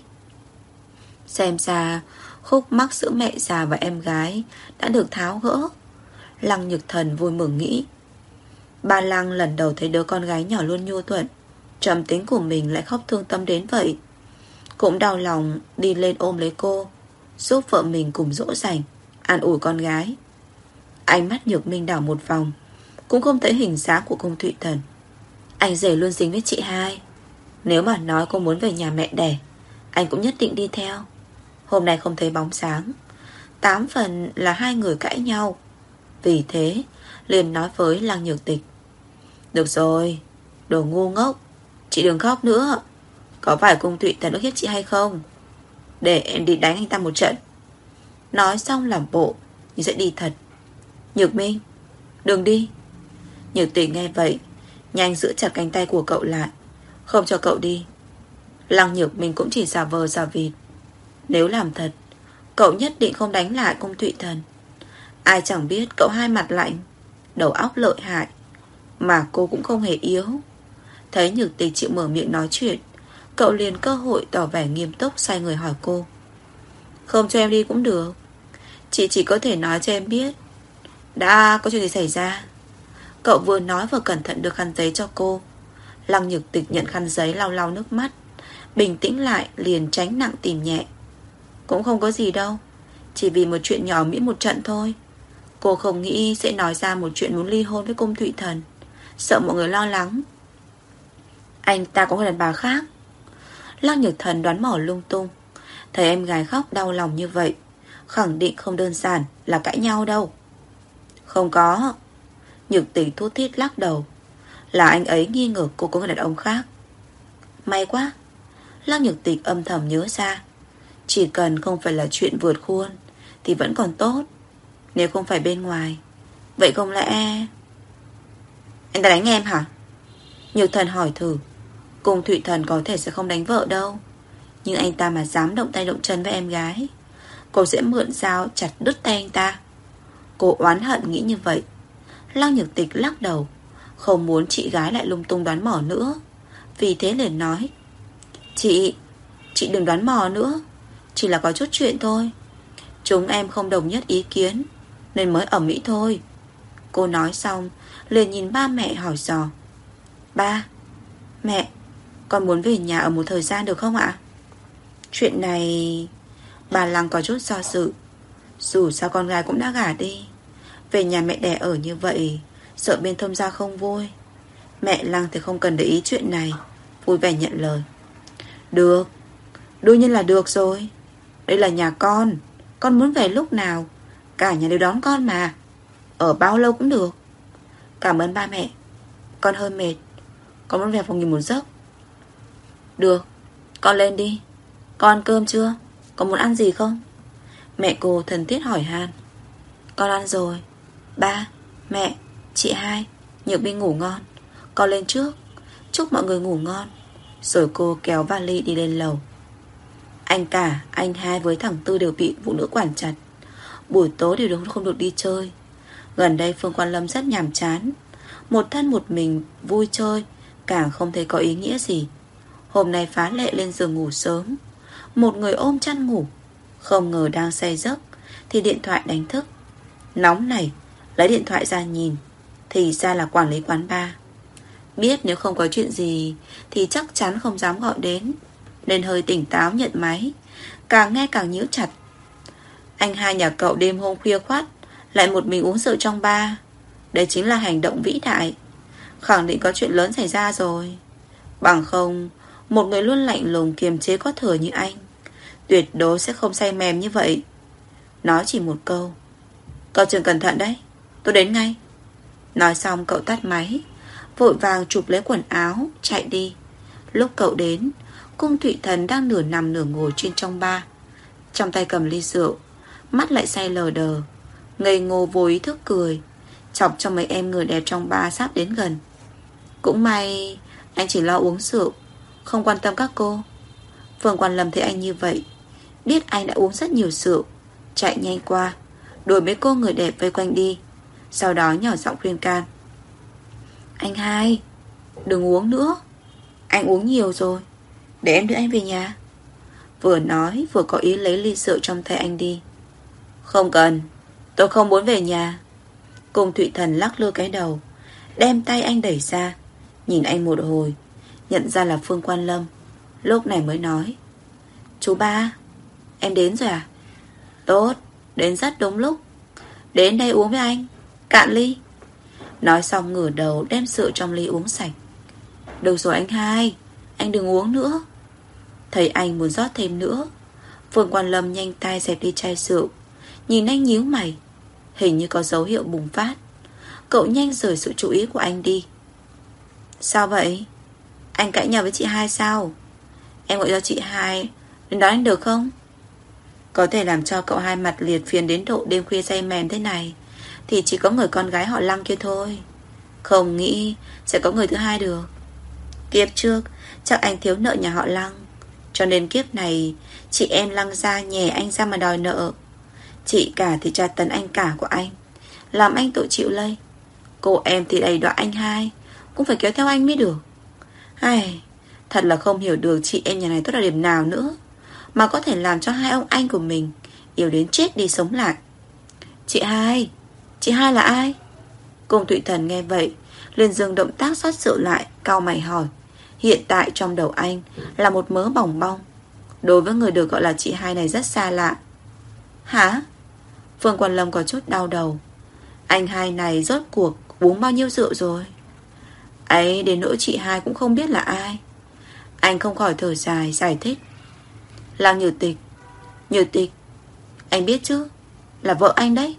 Xem ra khúc mắc giữa mẹ già và em gái đã được tháo gỡ. Lăng Nhược Thần vui mừng nghĩ. Ba Lăng lần đầu thấy đứa con gái nhỏ luôn nhu thuận, trầm tính của mình lại khóc thương tâm đến vậy. Cũng đau lòng đi lên ôm lấy cô, giúp vợ mình cùng dỗ dành, an ủi con gái. Ánh mắt Nhược Minh đảo một vòng, cũng không thấy hình dáng của Cung Thụy Thần. Anh rể luôn dính với chị hai. Nếu mà nói cô muốn về nhà mẹ đẻ, anh cũng nhất định đi theo. Hôm nay không thấy bóng sáng, 8 phần là hai người cãi nhau. Vì thế liền nói với Lăng Nhược Tịch. Được rồi, đồ ngu ngốc, chị đừng khóc nữa. Có phải Cung Thụy Thần ức hiếp chị hay không? Để em đi đánh anh ta một trận. Nói xong làm bộ nhưng sẽ đi thật. Nhược Minh, đừng đi. Nhược Tịch nghe vậy nhanh giữ chặt cánh tay của cậu lại, không cho cậu đi. Lăng Nhược Minh cũng chỉ giả vờ giả vịt. Nếu làm thật, cậu nhất định không đánh lại Cung Thụy Thần. Ai chẳng biết cậu hai mặt lạnh, đầu óc lợi hại, mà cô cũng không hề yếu. Thấy Nhược Tịch chịu mở miệng nói chuyện, cậu liền cơ hội tỏ vẻ nghiêm túc xoay người hỏi cô. Không cho em đi cũng được, chị chỉ có thể nói cho em biết đã có chuyện gì xảy ra. Cậu vừa nói vừa cẩn thận đưa khăn giấy cho cô. Lăng Nhược Tịch nhận khăn giấy lau lau nước mắt, bình tĩnh lại liền tránh nặng tìm nhẹ. Cũng không có gì đâu, chỉ vì một chuyện nhỏ miễn một trận thôi. Cô không nghĩ sẽ nói ra một chuyện muốn ly hôn với Cung Thụy Thần, sợ mọi người lo lắng. Anh ta có người đàn bà khác. Lăng Nhược Thần đoán mò lung tung. Thấy em gái khóc đau lòng như vậy, khẳng định không đơn giản là cãi nhau đâu. Không có. Nhược Tịch thút thít lắc đầu. Là anh ấy nghi ngờ cô có người đàn ông khác. May quá. Lăng Nhược Tịch âm thầm nhớ ra, chỉ cần không phải là chuyện vượt khuôn thì vẫn còn tốt. Nếu không phải bên ngoài, vậy không lẽ anh ta đánh em hả? Nhược Thần hỏi thử. Cung Thụy Thần có thể sẽ không đánh vợ đâu, nhưng anh ta mà dám động tay động chân với em gái, cô sẽ mượn dao chặt đứt tay anh ta. Cô oán hận nghĩ như vậy. Lăng Nhược Tịch lắc đầu, không muốn chị gái lại lung tung đoán mò nữa. Vì thế liền nói. Chị đừng đoán mò nữa, chỉ là có chút chuyện thôi. Chúng em không đồng nhất ý kiến nên mới ầm ĩ thôi. Cô nói xong liền nhìn ba mẹ hỏi dò. Ba, mẹ, Con muốn về nhà ở một thời gian được không ạ? Chuyện này... Bà Lăng có chút do dự. Dù sao con gái cũng đã gả đi, về nhà mẹ đẻ ở như vậy, sợ bên thông gia không vui. Mẹ Lăng thì không cần để ý chuyện này, vui vẻ nhận lời. Được, đương nhiên là được rồi. Đây là nhà con muốn về lúc nào, cả nhà đều đón con mà. Ở bao lâu cũng được. Cảm ơn ba mẹ. Con hơi mệt, con muốn về phòng nghỉ một giấc. Được, con lên đi. Con ăn cơm chưa? Có muốn ăn gì không? Mẹ cô thân thiết hỏi han. Con ăn rồi. Ba, mẹ, chị hai, Nhược Binh ngủ ngon. Con lên trước, chúc mọi người ngủ ngon. Rồi cô kéo vali đi lên lầu. Anh cả, anh hai với thằng Tư đều bị phụ nữ quản chặt. Buổi tối đều không được đi chơi. Gần đây Phương Quan Lâm rất nhàm chán, một thân một mình vui chơi, càng không thấy có ý nghĩa gì. Hôm nay phá lệ lên giường ngủ sớm, một người ôm chăn ngủ. Không ngờ đang say giấc thì điện thoại đánh thức. Nóng này, lấy điện thoại ra nhìn, thì ra là quản lý quán bar. Biết nếu không có chuyện gì thì chắc chắn không dám gọi đến, nên hơi tỉnh táo nhận máy. Càng nghe càng nhíu chặt. Anh hai nhà cậu đêm hôm khuya khoắt lại một mình uống rượu trong bar. Đây chính là hành động vĩ đại, khẳng định có chuyện lớn xảy ra rồi. Bằng không, một người luôn lạnh lùng kiềm chế có thừa như anh tuyệt đối sẽ không say mềm như vậy. Nói chỉ một câu: cậu trường cẩn thận đấy, tôi đến ngay. Nói xong cậu tắt máy, vội vàng chụp lấy quần áo chạy đi. Lúc cậu đến, Cung Thụy Thần đang nửa nằm nửa ngồi trên trong bar, trong tay cầm ly rượu, mắt lại say lờ đờ, ngây ngô vô ý thức cười, chọc cho mấy em người đẹp trong bar sắp đến gần. Cũng may anh chỉ lo uống rượu, không quan tâm các cô. Phương Quan Lâm thấy anh như vậy, biết anh đã uống rất nhiều rượu, chạy nhanh qua, đuổi mấy cô người đẹp vây quanh đi. Sau đó nhỏ giọng khuyên can: anh hai, đừng uống nữa, anh uống nhiều rồi, để em đưa anh về nhà. Vừa nói vừa có ý lấy ly rượu trong tay anh đi. Không cần, tôi không muốn về nhà. Cung Thụy Thần lắc lư cái đầu, đem tay anh đẩy ra, nhìn anh một hồi, nhận ra là Phương Quan Lâm, lúc này mới nói: chú ba, em đến rồi à? Tốt, đến rất đúng lúc. Đến đây uống với anh, cạn ly. Nói xong ngửa đầu đem rượu trong ly uống sạch. Được rồi anh hai, anh đừng uống nữa. Thấy anh muốn rót thêm nữa, Phương Quan Lâm nhanh tay dẹp đi chai rượu, nhìn anh nhíu mày, hình như có dấu hiệu bùng phát. Cậu nhanh rời sự chú ý của anh đi. Sao vậy? Anh cãi nhau với chị hai sao? Em gọi cho chị hai đến đón anh được không? Có thể làm cho cậu hai mặt liệt phiền đến độ đêm khuya say mềm thế này thì chỉ có người con gái họ Lăng kia thôi. Không nghĩ sẽ có người thứ hai được. Kiếp trước chắc anh thiếu nợ nhà họ Lăng, cho nên kiếp này chị em Lăng gia nhè anh ra mà đòi nợ. Chị cả thì tra tấn anh cả của anh, làm anh tự chịu lây. Cô em thì đầy đọa anh hai, cũng phải kéo theo anh mới được. Ai, thật là không hiểu được chị em nhà này tốt là điểm nào nữa, mà có thể làm cho hai ông anh của mình yêu đến chết đi sống lại. Chị hai là ai? Cung Thụy Thần nghe vậy liền dừng động tác rót rượu lại, cau mày hỏi. Hiện tại trong đầu anh là một mớ bòng bong, đối với người được gọi là chị hai này rất xa lạ. Hả? Phương Quan Lâm có chút đau đầu. Anh hai này rốt cuộc uống bao nhiêu rượu rồi? Ấy, đến nỗi chị hai cũng không biết là ai. Anh không khỏi thở dài, giải thích. Là Nhược Tịch. Nhược Tịch, anh biết chứ, là vợ anh đấy.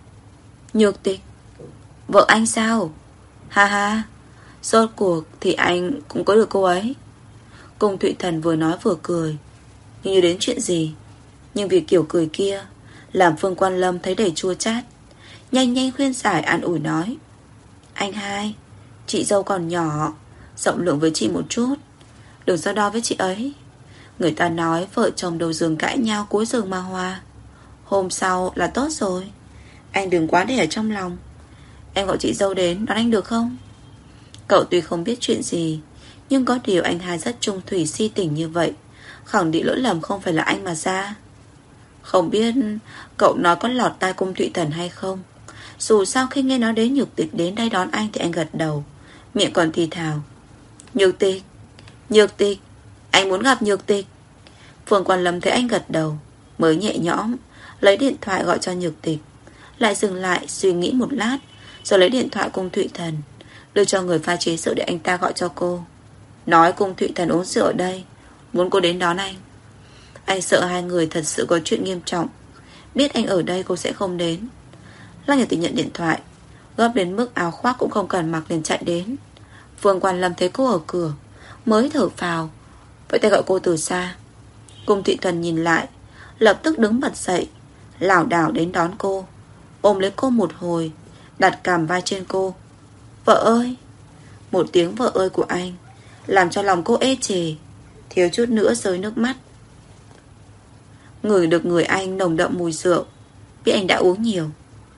Nhược Tịch, vợ anh sao? Ha ha, rốt cuộc thì anh cũng có được cô ấy. Cung Thụy Thần vừa nói vừa cười, như đến chuyện gì. Nhưng vì kiểu cười kia làm Phương Quan Lâm thấy đầy chua chát, nhanh nhanh khuyên giải an ủi nói: anh hai, chị dâu còn nhỏ, rộng lượng với chị một chút, đừng so đo với chị ấy. Người ta nói vợ chồng đầu giường cãi nhau cuối giường mà hòa, hôm sau là tốt rồi. Anh đừng quá để ở trong lòng. Em gọi chị dâu đến đón anh được không? Cậu tuy không biết chuyện gì, nhưng có điều anh hai rất trung thủy si tình như vậy, khẳng định lỗi lầm không phải là anh mà ra. Không biết cậu nói có lọt tai Cung Thụy Thần hay không, dù sao khi nghe nói đến Nhược Tịch đến đây đón anh thì anh gật đầu, miệng còn thì thào: Nhược Tịch, Nhược Tịch, anh muốn gặp Nhược Tịch. Phương Quan Lâm thấy anh gật đầu, mới nhẹ nhõm lấy điện thoại gọi cho Nhược Tịch. Lại dừng lại suy nghĩ một lát, rồi lấy điện thoại Cung Thụy Thần đưa cho người pha chế rượu để anh ta gọi cho cô. Nói Cung Thụy Thần uống rượu ở đây, muốn cô đến đón anh. Anh sợ hai người thật sự có chuyện nghiêm trọng. Biết anh ở đây cô sẽ không đến. Lăng Nhược Tịch nhận điện thoại, gấp đến mức áo khoác cũng không cần mặc liền chạy đến. Phương Quan Lâm thấy cô ở cửa, mới thở phào, vậy tay gọi cô từ xa. Cung Thụy Thần nhìn lại, lập tức đứng bật dậy, lảo đảo đến đón cô, ôm lấy cô một hồi, đặt cằm vai trên cô. Vợ ơi. Một tiếng vợ ơi của anh làm cho lòng cô ê chề, thiếu chút nữa rơi nước mắt. Ngửi được người anh nồng đậm mùi rượu, biết anh đã uống nhiều.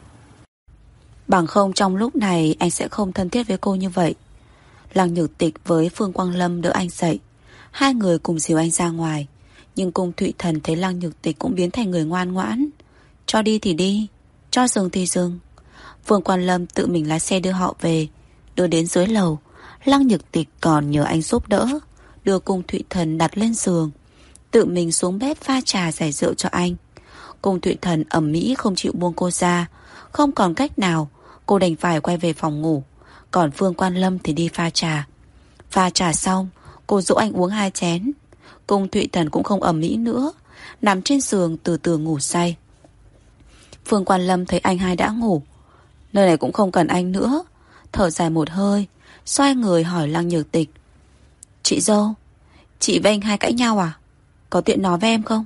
Bằng không trong lúc này anh sẽ không thân thiết với cô như vậy. Lăng Nhược Tịch với Phương Quang Lâm đỡ anh dậy, hai người cùng dìu anh ra ngoài. Nhưng Cung Thụy Thần thấy Lăng Nhược Tịch cũng biến thành người ngoan ngoãn. Cho đi thì đi, cho dừng thì dừng. Phương Quan Lâm tự mình lái xe đưa họ về. Đưa đến dưới lầu, Lăng Nhược Tịch còn nhờ anh giúp đỡ, đưa Cung Thụy Thần đặt lên giường, tự mình xuống bếp pha trà giải rượu cho anh. Cung Thụy Thần ầm ĩ không chịu buông cô ra. Không còn cách nào, cô đành phải quay về phòng ngủ. Còn Phương Quan Lâm thì đi pha trà. Pha trà xong, cô dỗ anh uống 2 chén. Cung Thụy Thần cũng không ầm ĩ nữa, nằm trên giường từ từ ngủ say. Phương Quan Lâm thấy anh hai đã ngủ, nơi này cũng không cần anh nữa, thở dài một hơi, xoay người hỏi Lăng Nhược Tịch. Chị dâu, chị với anh hai cãi nhau à? Có tiện nói với em không?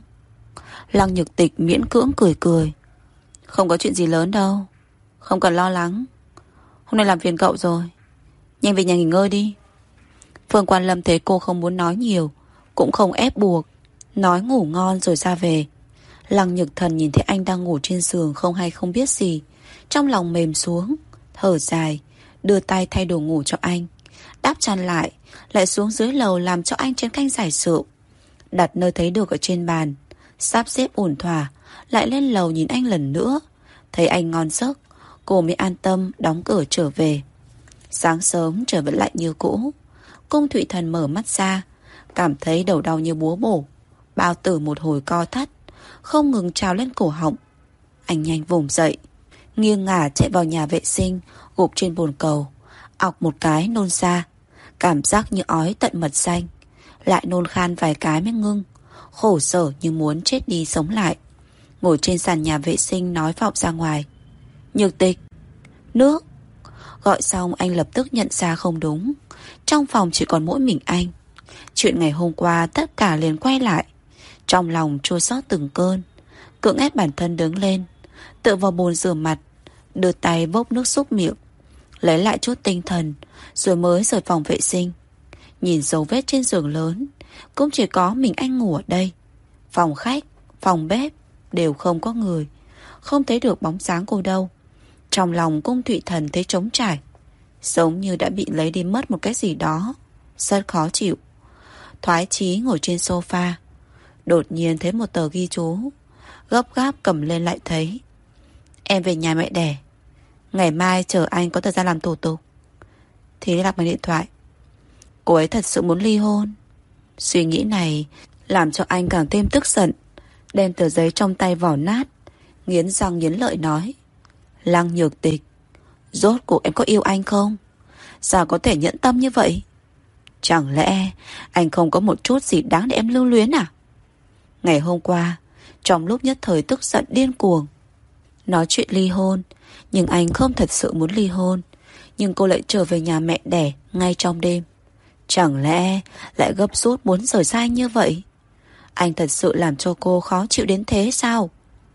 Lăng Nhược Tịch miễn cưỡng cười cười. Không có chuyện gì lớn đâu, không cần lo lắng. Hôm nay làm phiền cậu rồi, nhanh về nhà nghỉ ngơi đi. Phương Quan Lâm thấy cô không muốn nói nhiều, cũng không ép buộc, nói ngủ ngon rồi ra về. Lăng Nhược Thần nhìn thấy anh đang ngủ trên giường không hay không biết gì, trong lòng mềm xuống, thở dài, đưa tay thay đồ ngủ cho anh, đắp chăn lại xuống dưới lầu làm cho anh chén canh giải rượu, đặt nơi thấy được ở trên bàn, sắp xếp ổn thỏa, lại lên lầu nhìn anh lần nữa. Thấy anh ngon giấc, cô mới an tâm đóng cửa trở về. Sáng sớm trời vẫn lạnh như cũ. Cung Thụy Thần mở mắt ra, cảm thấy đầu đau như búa bổ, bao tử một hồi co thắt, không ngừng trào lên cổ họng. Anh nhanh vùng dậy, nghiêng ngả chạy vào nhà vệ sinh, gục trên bồn cầu, ọc một cái nôn ra, cảm giác như ói tận mật xanh, lại nôn khan vài cái mới ngưng, khổ sở như muốn chết đi sống lại. Ngồi trên sàn nhà vệ sinh nói vọng ra ngoài. Nhược Tịch, nước. Gọi xong anh lập tức nhận ra không đúng, trong phòng chỉ còn mỗi mình anh. Chuyện ngày hôm qua tất cả liền quay lại. Trong lòng chua xót từng cơn, cưỡng ép bản thân đứng lên, tựa vào bồn rửa mặt, đưa tay vốc nước súc miệng, lấy lại chút tinh thần, rồi mới rời phòng vệ sinh. Nhìn dấu vết trên giường lớn, cũng chỉ có mình anh ngủ ở đây. Phòng khách, phòng bếp đều không có người, không thấy được bóng dáng cô đâu. Trong lòng Cung Thụy Thần thấy trống trải, giống như đã bị lấy đi mất một cái gì đó, rất khó chịu. Thoái chí ngồi trên sofa, đột nhiên thấy một tờ ghi chú, gấp gáp cầm lên lại thấy. Em về nhà mẹ đẻ, ngày mai chờ anh có thời gian làm thủ tục. Thì liên lạc bằng điện thoại. Cô ấy thật sự muốn ly hôn. Suy nghĩ này làm cho anh càng thêm tức giận, đem tờ giấy trong tay vỏ nát, nghiến răng nghiến lợi nói. Lăng Nhược Tịch, rốt cuộc em có yêu anh không? Sao có thể nhẫn tâm như vậy? Chẳng lẽ anh không có một chút gì đáng để em lưu luyến à? Ngày hôm qua, trong lúc nhất thời tức giận điên cuồng, nói chuyện ly hôn, nhưng anh không thật sự muốn ly hôn. Nhưng cô lại trở về nhà mẹ đẻ ngay trong đêm. Chẳng lẽ lại gấp rút muốn rời xa anh như vậy? Anh thật sự làm cho cô khó chịu đến thế sao?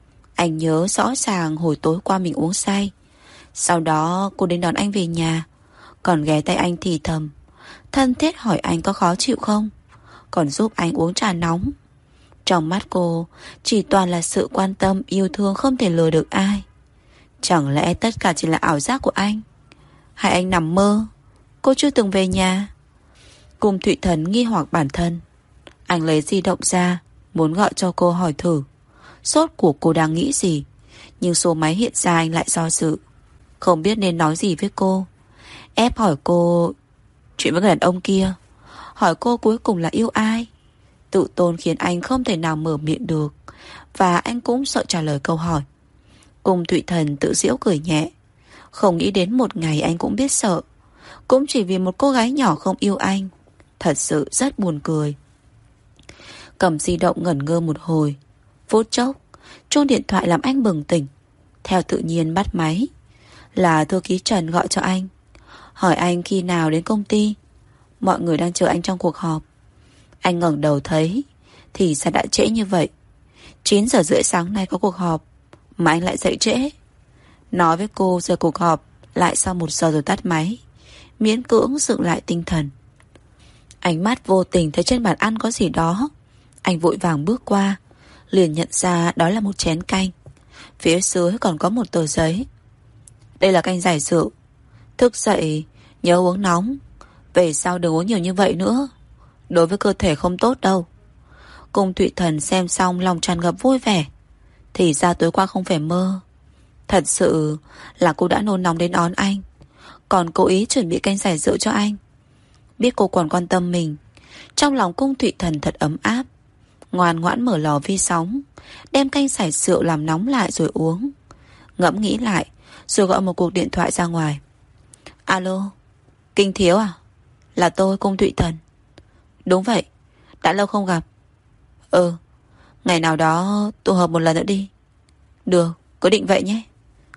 Anh nhớ rõ ràng hồi tối qua mình uống say, sau đó cô đến đón anh về nhà, còn ghé tay anh thì thầm, thân thiết hỏi anh có khó chịu không, còn giúp anh uống trà nóng. Trong mắt cô chỉ toàn là sự quan tâm yêu thương không thể lừa được ai. Chẳng lẽ tất cả chỉ là ảo giác của anh? Hay anh nằm mơ, cô chưa từng về nhà? Cung Thụy Thần nghi hoặc bản thân. Anh lấy di động ra, muốn gọi cho cô hỏi thử rốt cuộc cô đang nghĩ gì. Nhưng số máy hiện ra anh lại do dự, không biết nên nói gì với cô. Ép hỏi cô chuyện với người đàn ông kia, hỏi cô cuối cùng là yêu ai. Tự tôn khiến anh không thể nào mở miệng được, và anh cũng sợ trả lời câu hỏi. Cung Thụy Thần tự giễu cười nhẹ. Không nghĩ đến một ngày anh cũng biết sợ, cũng chỉ vì một cô gái nhỏ không yêu anh. Thật sự rất buồn cười. Cầm di động ngẩn ngơ một hồi. Phút chốc, chuông điện thoại làm anh bừng tỉnh. Theo tự nhiên bắt máy. Là thư ký Trần gọi cho anh, hỏi anh khi nào đến công ty. Mọi người đang chờ anh trong cuộc họp. Anh ngẩng đầu thấy thì sao đã trễ như vậy. 9 giờ rưỡi sáng nay có cuộc họp mà anh lại dậy trễ. Nói với cô giờ cuộc họp lại sau 1 giờ rồi tắt máy, miễn cưỡng dựng lại tinh thần. Ánh mắt vô tình thấy trên bàn ăn có gì đó. Anh vội vàng bước qua, liền nhận ra đó là một chén canh. Phía dưới còn có một tờ giấy. Đây là canh giải rượu. Thức dậy nhớ uống nóng, về sau đừng uống nhiều như vậy nữa, đối với cơ thể không tốt đâu. Cung Thụy Thần xem xong lòng tràn ngập vui vẻ. Thì ra tối qua không phải mơ. Thật sự là cô đã nôn nóng đến đón anh, còn cố ý chuẩn bị canh giải rượu cho anh. Biết cô còn quan tâm mình, trong lòng Cung Thụy Thần thật ấm áp. Ngoan ngoãn mở lò vi sóng, đem canh giải rượu làm nóng lại rồi uống. Ngẫm nghĩ lại, rồi gọi một cuộc điện thoại ra ngoài. Alo, Kinh Thiếu à? Là tôi, Cung Thụy Thần. Đúng vậy, đã lâu không gặp. Ngày nào đó tụ họp một lần nữa đi. Được, cứ định vậy nhé.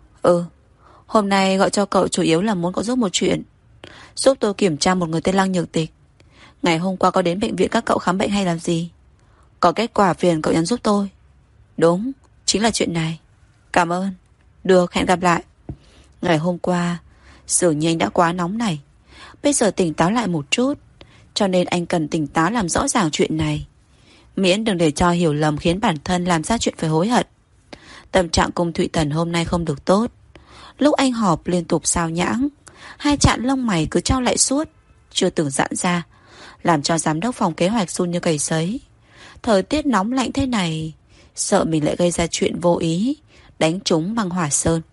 Hôm nay gọi cho cậu chủ yếu là muốn cậu giúp một chuyện. Giúp tôi kiểm tra một người tên Lăng Nhược Tịch. Ngày hôm qua có đến bệnh viện các cậu khám bệnh hay làm gì? Có kết quả phiền cậu nhắn giúp tôi. Đúng, chính là chuyện này. Cảm ơn. Được, hẹn gặp lại. Ngày hôm qua dường như anh đã quá nóng này. Bây giờ tỉnh táo lại một chút, cho nên anh cần tỉnh táo làm rõ ràng chuyện này, miễn đừng để cho hiểu lầm khiến bản thân làm ra chuyện phải hối hận. Tâm trạng Cung Thụy Thần hôm nay không được tốt. Lúc anh họp liên tục sao nhãng, hai chạn lông mày cứ trao lại suốt, chưa từng giãn ra, làm cho giám đốc phòng kế hoạch run như cầy sấy. Thời tiết nóng lạnh thế này, sợ mình lại gây ra chuyện vô ý, đánh trúng băng hỏa sơn.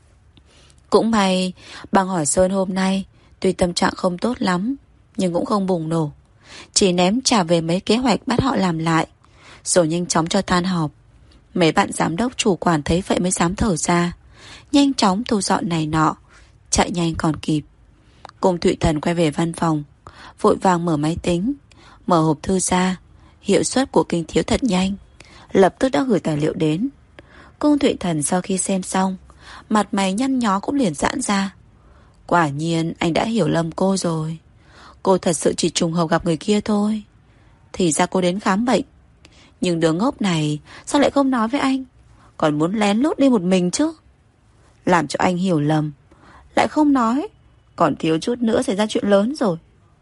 Cũng may băng hỏa sơn hôm nay tuy tâm trạng không tốt lắm, nhưng cũng không bùng nổ, chỉ ném trả về mấy kế hoạch bắt họ làm lại, rồi nhanh chóng cho tan họp. Mấy bạn giám đốc chủ quản thấy vậy mới dám thở ra, nhanh chóng thu dọn này nọ, chạy nhanh còn kịp. Cung Thụy Thần quay về văn phòng, vội vàng mở máy tính, mở hộp thư ra. Hiệu suất của Kinh Thiếu thật nhanh, lập tức đã gửi tài liệu đến. Cung Thụy Thần sau khi xem xong, mặt mày nhăn nhó cũng liền giãn ra. Quả nhiên anh đã hiểu lầm cô rồi. Cô thật sự chỉ trùng hợp gặp người kia thôi. Thì ra cô đến khám bệnh. Nhưng đứa ngốc này sao lại không nói với anh, còn muốn lén lút đi một mình chứ. Làm cho anh hiểu lầm, lại không nói, còn thiếu chút nữa xảy ra chuyện lớn rồi.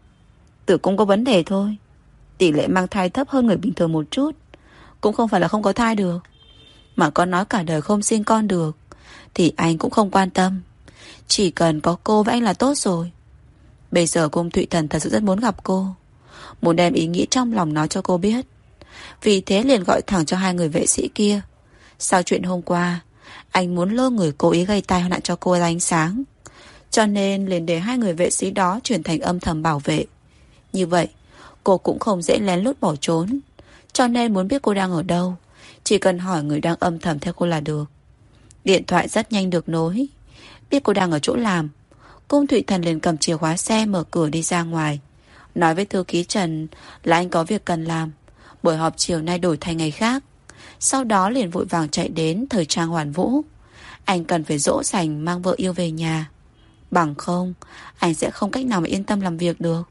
Tử cung có vấn đề thôi, tỷ lệ mang thai thấp hơn người bình thường một chút, cũng không phải là không có thai được. Mà con nói cả đời không sinh con được thì anh cũng không quan tâm. Chỉ cần có cô với anh là tốt rồi. Bây giờ Cung Thụy Thần thật sự rất muốn gặp cô, muốn đem ý nghĩ trong lòng nói cho cô biết. Vì thế liền gọi thẳng cho hai người vệ sĩ kia. Sau chuyện hôm qua, anh muốn lơ người cố ý gây tai nạn cho cô ra ánh sáng, cho nên liền để hai người vệ sĩ đó chuyển thành âm thầm bảo vệ. Như vậy cô cũng không dễ lén lút bỏ trốn. Cho nên muốn biết cô đang ở đâu, chỉ cần hỏi người đang âm thầm theo cô là được. Điện thoại rất nhanh được nối. Biết cô đang ở chỗ làm, Cung Thụy Thần liền cầm chìa khóa xe mở cửa đi ra ngoài, nói với thư ký Trần là anh có việc cần làm, buổi họp chiều nay đổi thành ngày khác. Sau đó liền vội vàng chạy đến thời trang Hoàn Vũ. Anh cần phải dỗ dành mang vợ yêu về nhà, bằng không anh sẽ không cách nào mà yên tâm làm việc được.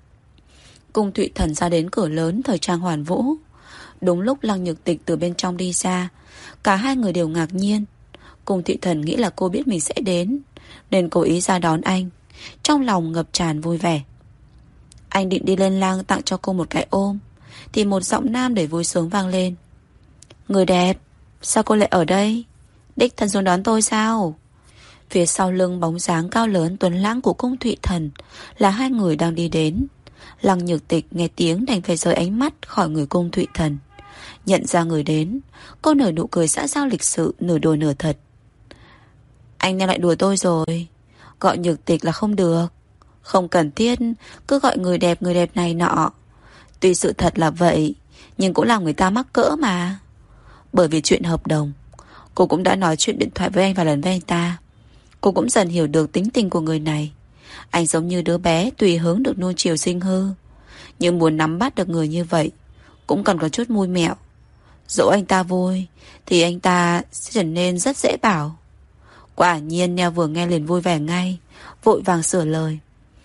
Cung Thụy Thần ra đến cửa lớn thời trang Hoàn Vũ. Đúng lúc Lăng Nhược Tịch từ bên trong đi ra. Cả hai người đều ngạc nhiên. Cung Thụy Thần nghĩ là cô biết mình sẽ đến, nên cố ý ra đón anh, trong lòng ngập tràn vui vẻ. Anh định đi lên lang tặng cho cô một cái ôm, thì một giọng nam để vui sướng vang lên. Người đẹp, sao cô lại ở đây? Đích thân xuống đón tôi sao? Phía sau lưng bóng dáng cao lớn tuấn lãng của Cung Thụy Thần là hai người đang đi đến. Lăng Nhược Tịch nghe tiếng đành phải rời ánh mắt khỏi người Cung Thụy Thần. Nhận ra người đến, cô nở nụ cười xã giao lịch sự, nửa đùa nửa thật. Anh đang lại đùa tôi rồi. Gọi Nhược Tịch là không được. Không cần thiết cứ gọi người đẹp này nọ. Tuy sự thật là vậy, nhưng cũng làm người ta mắc cỡ mà. Bởi vì chuyện hợp đồng, cô cũng đã nói chuyện điện thoại với anh vài lần với anh ta. Cô cũng dần hiểu được tính tình của người này. Anh giống như đứa bé tùy hứng được nuông chiều sinh hư, nhưng muốn nắm bắt được người như vậy cũng cần có chút mui mẹo. Dỗ anh ta vui thì anh ta sẽ trở nên rất dễ bảo. Quả nhiên Neo vừa nghe liền vui vẻ ngay, vội vàng sửa lời.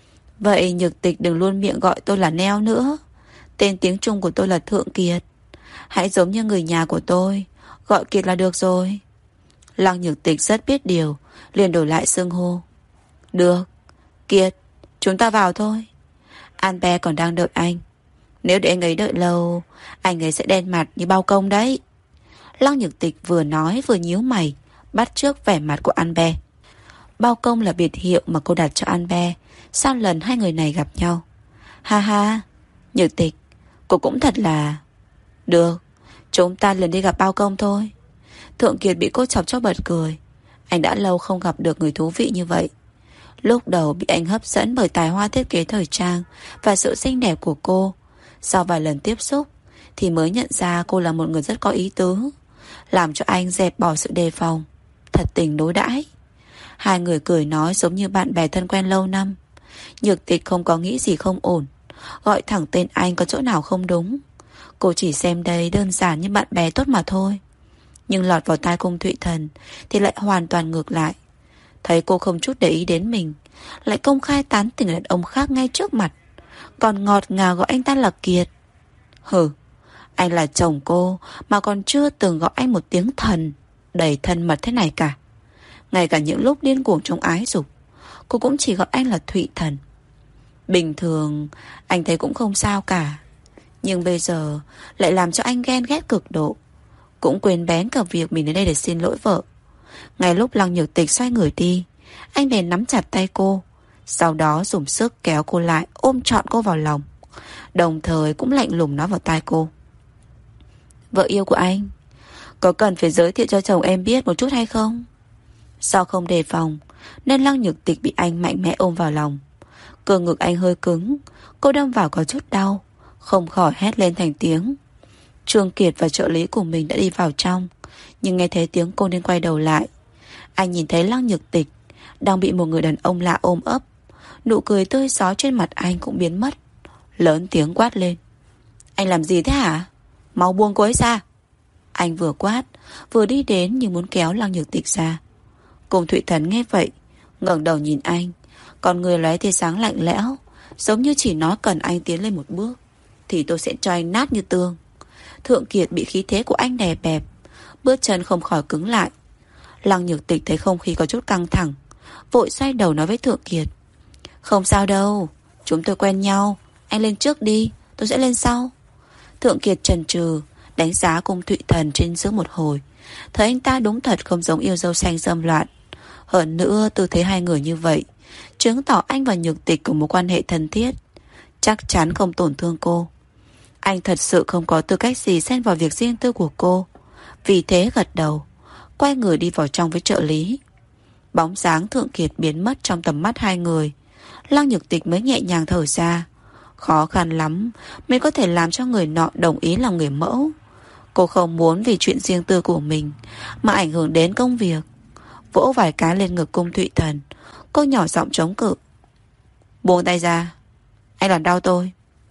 Vậy Nhược Tịch đừng luôn miệng gọi tôi là Neo nữa. Tên tiếng Trung của tôi là Thượng Kiệt. Hãy giống như người nhà của tôi, gọi Kiệt là được rồi. Lăng Nhược Tịch rất biết điều, liền đổi lại xưng hô. Được, Kiệt, chúng ta vào thôi. An bé còn đang đợi anh. Nếu để anh ấy đợi lâu, anh ấy sẽ đen mặt như bao công đấy. Lăng Nhược Tịch vừa nói vừa nhíu mày, bắt chước vẻ mặt của An bé. Bao công là biệt hiệu mà cô đặt cho An bé sau lần hai người này gặp nhau. Ha ha, Nhược Tịch, cô cũng thật là... Được, chúng ta liền đi gặp bao công thôi. Thượng Kiệt bị cô chọc cho bật cười. Anh đã lâu không gặp được người thú vị như vậy. Lúc đầu bị anh hấp dẫn bởi tài hoa thiết kế thời trang và sự xinh đẹp của cô. Sau vài lần tiếp xúc thì mới nhận ra cô là một người rất có ý tứ, làm cho anh dẹp bỏ sự đề phòng, thật tình đối đãi. Hai người cười nói giống như bạn bè thân quen lâu năm. Nhược Tịch không có nghĩ gì không ổn, gọi thẳng tên anh có chỗ nào không đúng. Cô chỉ xem đây đơn giản như bạn bè tốt mà thôi. Nhưng lọt vào tai Cung Thụy Thần thì lại hoàn toàn ngược lại. Thấy cô không chút để ý đến mình, lại công khai tán tỉnh đàn ông khác ngay trước mặt, còn ngọt ngào gọi anh ta là Kiệt. Hừ, anh là chồng cô mà còn chưa từng gọi anh một tiếng thần đầy thân mật thế này cả. Ngay cả những lúc điên cuồng trong ái dục, cô cũng chỉ gọi anh là Thụy Thần. Bình thường anh thấy cũng không sao cả, nhưng bây giờ lại làm cho anh ghen ghét cực độ. Cũng quên bén cả việc mình đến đây để xin lỗi vợ. Ngay lúc Lăng Nhược Tịch xoay người đi, anh bèn nắm chặt tay cô, sau đó dùng sức kéo cô lại, ôm trọn cô vào lòng, đồng thời cũng lạnh lùng nói vào tai cô. Vợ yêu của anh, có cần phải giới thiệu cho chồng em biết một chút hay không? Do không đề phòng nên Lăng Nhược Tịch bị anh mạnh mẽ ôm vào lòng. Cơ ngực anh hơi cứng, cô đâm vào có chút đau, không khỏi hét lên thành tiếng. Trương Kiệt và trợ lý của mình đã đi vào trong, nhưng nghe thấy tiếng cô nên quay đầu lại. Anh nhìn thấy Lăng Nhược Tịch đang bị một người đàn ông lạ ôm ấp. Nụ cười tươi rói trên mặt anh cũng biến mất. Lớn tiếng quát lên. Anh làm gì thế hả? Mau buông cô ấy ra. Anh vừa quát vừa đi đến như muốn kéo Lăng Nhược Tịch ra. Cung Thụy Thần nghe vậy ngẩng đầu nhìn anh, còn người lóe tia sáng lạnh lẽo, giống như chỉ nói cần anh tiến lên một bước thì tôi sẽ cho anh nát như tương. Thượng Kiệt bị khí thế của anh đè bẹp, bước chân không khỏi cứng lại. Lăng Nhược Tịch thấy không khí có chút căng thẳng, vội xoay đầu nói với Thượng Kiệt. Không sao đâu, chúng tôi quen nhau, anh lên trước đi, tôi sẽ lên sau. Thượng Kiệt chần chừ đánh giá Cung Thụy Thần trên dưới một hồi, thấy anh ta đúng thật không giống yêu dâu xanh dâm loạn. Hơn nữa tư thế hai người như vậy chứng tỏ anh và Nhược Tịch có một quan hệ thân thiết, chắc chắn không tổn thương cô. Anh thật sự không có tư cách gì xen vào việc riêng tư của cô. Vì thế gật đầu, quay người đi vào trong với trợ lý. Bóng dáng Thượng Kiệt biến mất trong tầm mắt hai người. Lăng Nhược Tịch mới nhẹ nhàng thở ra. Khó khăn lắm mới có thể làm cho người nọ đồng ý làm người mẫu. Cô không muốn vì chuyện riêng tư của mình mà ảnh hưởng đến công việc. Vỗ vài cái lên ngực Cung Thụy Thần, cô nhỏ giọng chống cự. Buông tay ra, anh làm đau tôi.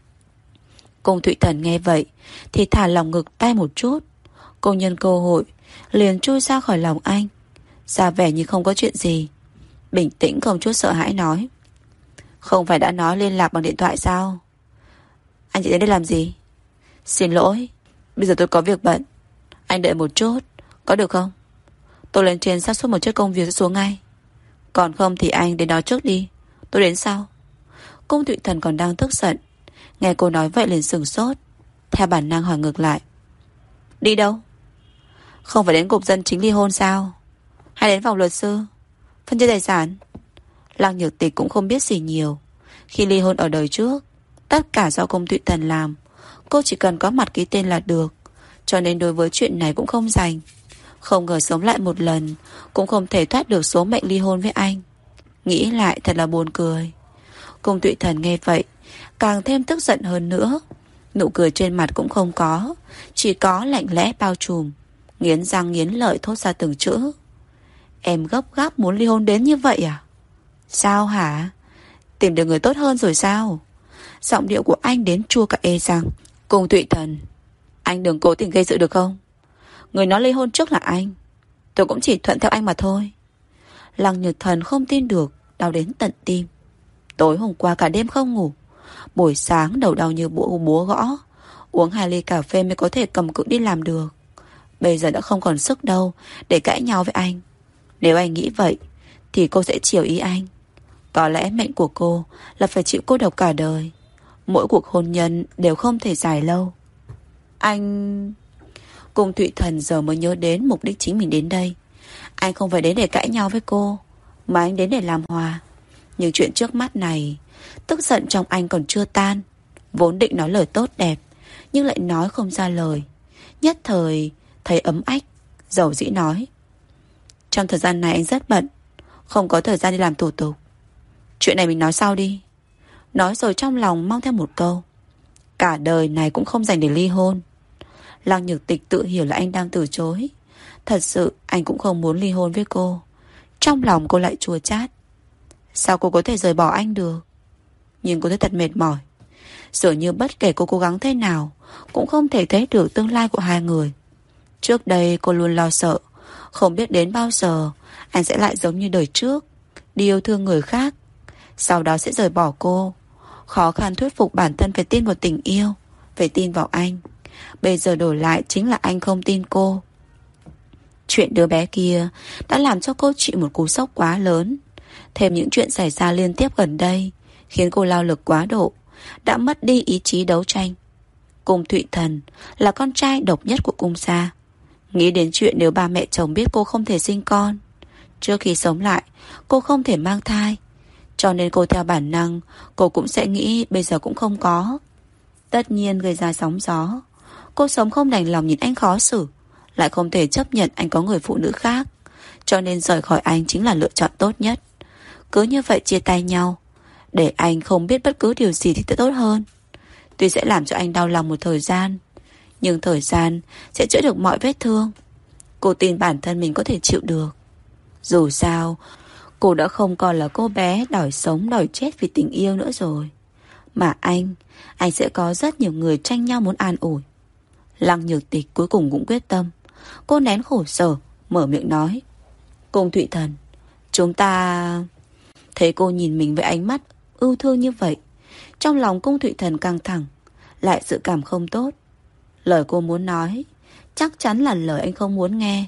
Cung Thụy Thần nghe vậy thì thả lòng ngực tay một chút. Cô nhân cơ hội liền chui ra khỏi lòng anh, ra vẻ như không có chuyện gì, bình tĩnh không chút sợ hãi nói. Không phải đã nói liên lạc bằng điện thoại sao? Anh chị đến đây làm gì? Xin lỗi, bây giờ tôi có việc bận, anh đợi một chút, có được không? Tôi lên trên xác suất một chút công việc sẽ xuống ngay. Còn không thì anh đến đó trước đi, tôi đến sau. Cung Thụy Thần còn đang tức giận, nghe cô nói vậy liền sửng sốt, theo bản năng hỏi ngược lại. Đi đâu? Không phải đến cục dân chính ly hôn sao? Hay đến phòng luật sư phân chia tài sản? Lăng Nhược Tịch cũng không biết gì nhiều. Khi ly hôn ở đời trước, tất cả do Cung Thụy Thần làm, cô chỉ cần có mặt ký tên là được, cho nên đối với chuyện này cũng không rành. Không ngờ sống lại một lần cũng không thể thoát được số mệnh ly hôn với anh. Nghĩ lại thật là buồn cười. Cung Thụy Thần nghe vậy càng thêm tức giận hơn nữa. Nụ cười trên mặt cũng không có, chỉ có lạnh lẽ bao trùm. Nghiến răng nghiến lợi thốt ra từng chữ. Em gấp gáp muốn ly hôn đến như vậy à? Sao hả? Tìm được người tốt hơn rồi sao? Giọng điệu của anh đến chua cả ê răng. Cung Thụy Thần, anh đừng cố tình gây sự được không? Người nói ly hôn trước là anh, tôi cũng chỉ thuận theo anh mà thôi. Lăng Nhật Thần không tin được, đau đến tận tim. Tối hôm qua cả đêm không ngủ, buổi sáng đầu đau như búa gõ, uống 2 ly cà phê mới có thể cầm cự đi làm được. Bây giờ đã không còn sức đâu để cãi nhau với anh. Nếu anh nghĩ vậy thì cô sẽ chiều ý anh. Có lẽ mệnh của cô là phải chịu cô độc cả đời. Mỗi cuộc hôn nhân đều không thể dài lâu. Anh... Cung Thụy Thần giờ mới nhớ đến mục đích chính mình đến đây. Anh không phải đến để cãi nhau với cô, mà anh đến để làm hòa. Nhưng chuyện trước mắt này, tức giận trong anh còn chưa tan. Vốn định nói lời tốt đẹp, nhưng lại nói không ra lời. Nhất thời thấy ấm ách, dầu dĩ nói. Trong thời gian này anh rất bận, không có thời gian đi làm thủ tục. Chuyện này mình nói sau đi. Nói rồi trong lòng mong theo một câu. Cả đời này cũng không dành để ly hôn. Lăng Nhược Tịch tự hiểu là anh đang từ chối. Thật sự anh cũng không muốn ly hôn với cô. Trong lòng cô lại chua chát. Sao cô có thể rời bỏ anh được? Nhưng cô thấy thật mệt mỏi. Dường như bất kể cô cố gắng thế nào cũng không thể thấy được tương lai của hai người. Trước đây cô luôn lo sợ, không biết đến bao giờ anh sẽ lại giống như đời trước, đi yêu thương người khác, sau đó sẽ rời bỏ cô. Khó khăn thuyết phục bản thân phải tin vào tình yêu, phải tin vào anh. Bây giờ đổi lại chính là anh không tin cô. Chuyện đứa bé kia đã làm cho cô chịu một cú sốc quá lớn. Thêm những chuyện xảy ra liên tiếp gần đây khiến cô lao lực quá độ, đã mất đi ý chí đấu tranh. Cung Thụy Thần là con trai độc nhất của cung gia. Nghĩ đến chuyện nếu ba mẹ chồng biết cô không thể sinh con, trước khi sống lại cô không thể mang thai, cho nên cô theo bản năng cô cũng sẽ nghĩ bây giờ cũng không có. Tất nhiên gây ra sóng gió. Cô sống không đành lòng nhìn anh khó xử, lại không thể chấp nhận anh có người phụ nữ khác, cho nên rời khỏi anh chính là lựa chọn tốt nhất. Cứ như vậy chia tay nhau, để anh không biết bất cứ điều gì thì tốt hơn. Tuy sẽ làm cho anh đau lòng một thời gian, nhưng thời gian sẽ chữa được mọi vết thương. Cô tin bản thân mình có thể chịu được. Dù sao cô đã không còn là cô bé đòi sống đòi chết vì tình yêu nữa rồi. Mà anh sẽ có rất nhiều người tranh nhau muốn an ủi. Lăng Nhược Tịch cuối cùng cũng quyết tâm. Cô nén khổ sở, mở miệng nói. Cung Thụy Thần, chúng ta... Thấy cô nhìn mình với ánh mắt ưu thương như vậy, trong lòng Cung Thụy Thần căng thẳng, lại dự cảm không tốt. Lời cô muốn nói chắc chắn là lời anh không muốn nghe.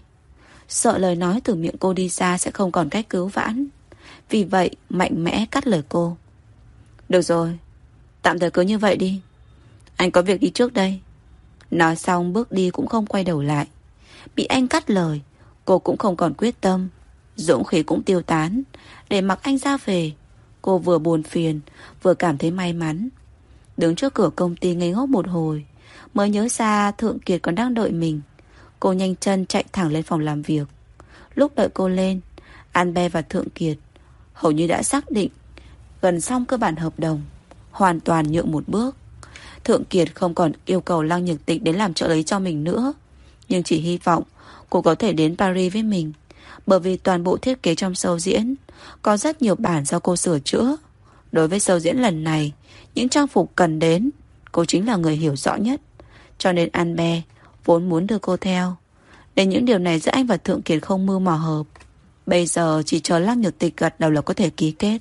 Sợ lời nói từ miệng cô đi ra sẽ không còn cách cứu vãn. Vì vậy mạnh mẽ cắt lời cô. Được rồi, tạm thời cứ như vậy đi, anh có việc đi trước đây. Nói xong bước đi cũng không quay đầu lại. Bị anh cắt lời, cô cũng không còn quyết tâm, dũng khí cũng tiêu tán. Để mặc anh ra về, cô vừa buồn phiền vừa cảm thấy may mắn. Đứng trước cửa công ty ngây ngốc một hồi, mới nhớ ra Thượng Kiệt còn đang đợi mình. Cô nhanh chân chạy thẳng lên phòng làm việc. Lúc đợi cô lên, An Be và Thượng Kiệt hầu như đã xác định gần xong cơ bản hợp đồng, hoàn toàn nhượng một bước. Thượng Kiệt không còn yêu cầu Lăng Nhược Tịch đến làm trợ lý cho mình nữa, nhưng chỉ hy vọng cô có thể đến Paris với mình, bởi vì toàn bộ thiết kế trong show diễn có rất nhiều bản do cô sửa chữa. Đối với show diễn lần này, những trang phục cần đến, cô chính là người hiểu rõ nhất. Cho nên An Be vốn muốn đưa cô theo. Để những điều này giữa anh và Thượng Kiệt không mưu mò hợp. Bây giờ chỉ chờ Lăng Nhược Tịch gật đầu là có thể ký kết.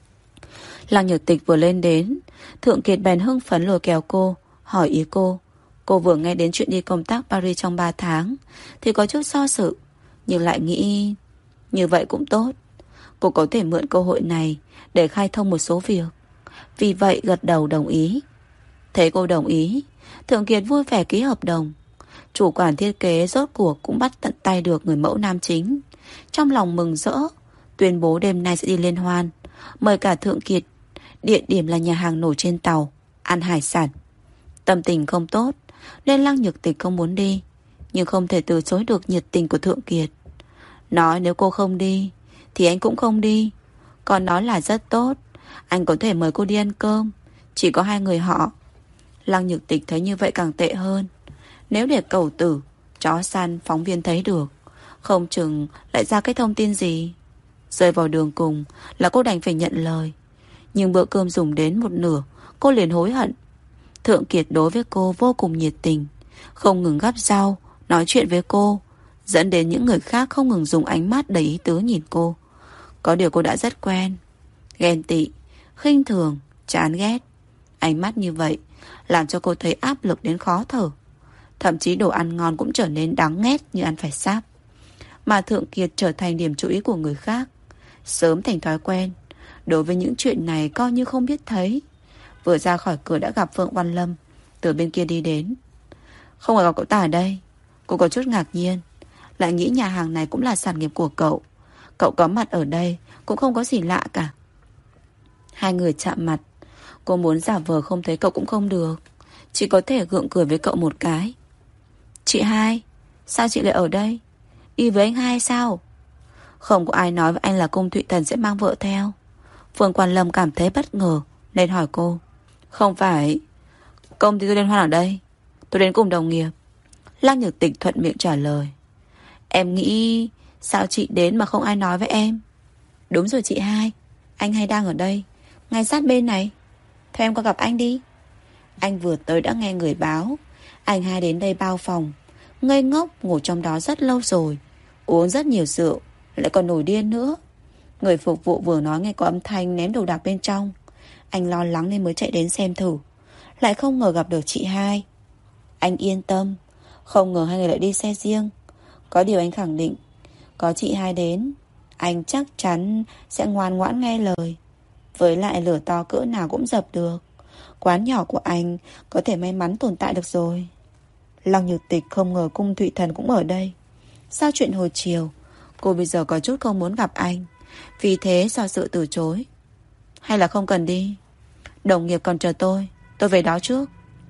Lăng Nhược Tịch vừa lên đến, Thượng Kiệt bèn hưng phấn lôi kéo cô, hỏi ý cô. Cô vừa nghe đến chuyện đi công tác Paris trong 3 tháng thì có chút do dự, nhưng lại nghĩ như vậy cũng tốt. Cô có thể mượn cơ hội này để khai thông một số việc. Vì vậy gật đầu đồng ý. Thấy cô đồng ý, Thượng Kiệt vui vẻ ký hợp đồng. Chủ quản thiết kế rốt cuộc cũng bắt tận tay được người mẫu nam chính. Trong lòng mừng rỡ, tuyên bố đêm nay sẽ đi liên hoan, mời cả Thượng Kiệt. Địa điểm là nhà hàng nổi trên tàu, ăn hải sản. Tâm tình không tốt nên Lăng Nhược Tịch không muốn đi, nhưng không thể từ chối được nhiệt tình của Thượng Kiệt. Nói nếu cô không đi thì anh cũng không đi, còn nói là rất tốt, Anh có thể mời cô đi ăn cơm. Chỉ có hai người họ. Lăng Nhược Tịch thấy như vậy càng tệ hơn. Nếu để cẩu tử, chó săn, phóng viên thấy được, không chừng lại ra cái thông tin gì. Rơi vào đường cùng là cô đành phải nhận lời. Nhưng bữa cơm dùng đến một nửa, cô liền hối hận. Thượng Kiệt đối với cô vô cùng nhiệt tình, không ngừng gắp rau, nói chuyện với cô, dẫn đến những người khác không ngừng dùng ánh mắt đầy ý tứ nhìn cô. Có điều cô đã rất quen. Ghen tị, khinh thường, chán ghét. Ánh mắt như vậy làm cho cô thấy áp lực đến khó thở. Thậm chí đồ ăn ngon cũng trở nên đắng nghét như ăn phải sáp. Mà Thượng Kiệt trở thành điểm chú ý của người khác, sớm thành thói quen. Đối với những chuyện này coi như không biết thấy. Vừa ra khỏi cửa đã gặp Phượng Oan Lâm từ bên kia đi đến. Không phải gặp cậu ta ở đây. Cô có chút ngạc nhiên, lại nghĩ nhà hàng này cũng là sản nghiệp của cậu. Cậu có mặt ở đây cũng không có gì lạ cả. Hai người chạm mặt. Cô muốn giả vờ không thấy cậu cũng không được, chỉ có thể gượng cười với cậu một cái. Chị hai, sao chị lại ở đây? Đi với anh hai sao? Không có ai nói với anh là Cung Thụy Thần sẽ mang vợ theo. Phương Quan Lâm cảm thấy bất ngờ nên hỏi cô. Không phải. Công ty tôi liên hoan ở đây. Tôi đến cùng đồng nghiệp. Lăng Nhược Tịch thuận miệng trả lời. Em nghĩ sao chị đến mà không ai nói với em? Đúng rồi chị hai, anh hai đang ở đây, ngay sát bên này. Theo em qua gặp anh đi. Anh vừa tới đã nghe người báo anh hai đến đây bao phòng, ngây ngốc ngủ trong đó rất lâu rồi, uống rất nhiều rượu, lại còn nổi điên nữa. Người phục vụ vừa nói nghe có âm thanh ném đồ đạc bên trong. Anh lo lắng nên mới chạy đến xem thử, lại không ngờ gặp được chị hai. Anh yên tâm, không ngờ hai người lại đi xe riêng. Có điều anh khẳng định, có chị hai đến, anh chắc chắn sẽ ngoan ngoãn nghe lời. Với lại lửa to cỡ nào cũng dập được. Quán nhỏ của anh có thể may mắn tồn tại được rồi. Lăng Nhược Tịch không ngờ Cung Thụy Thần cũng ở đây. Sau chuyện hồi chiều, cô bây giờ có chút không muốn gặp anh, vì thế do sự từ chối. Hay là không cần đi, đồng nghiệp còn chờ tôi về đó trước.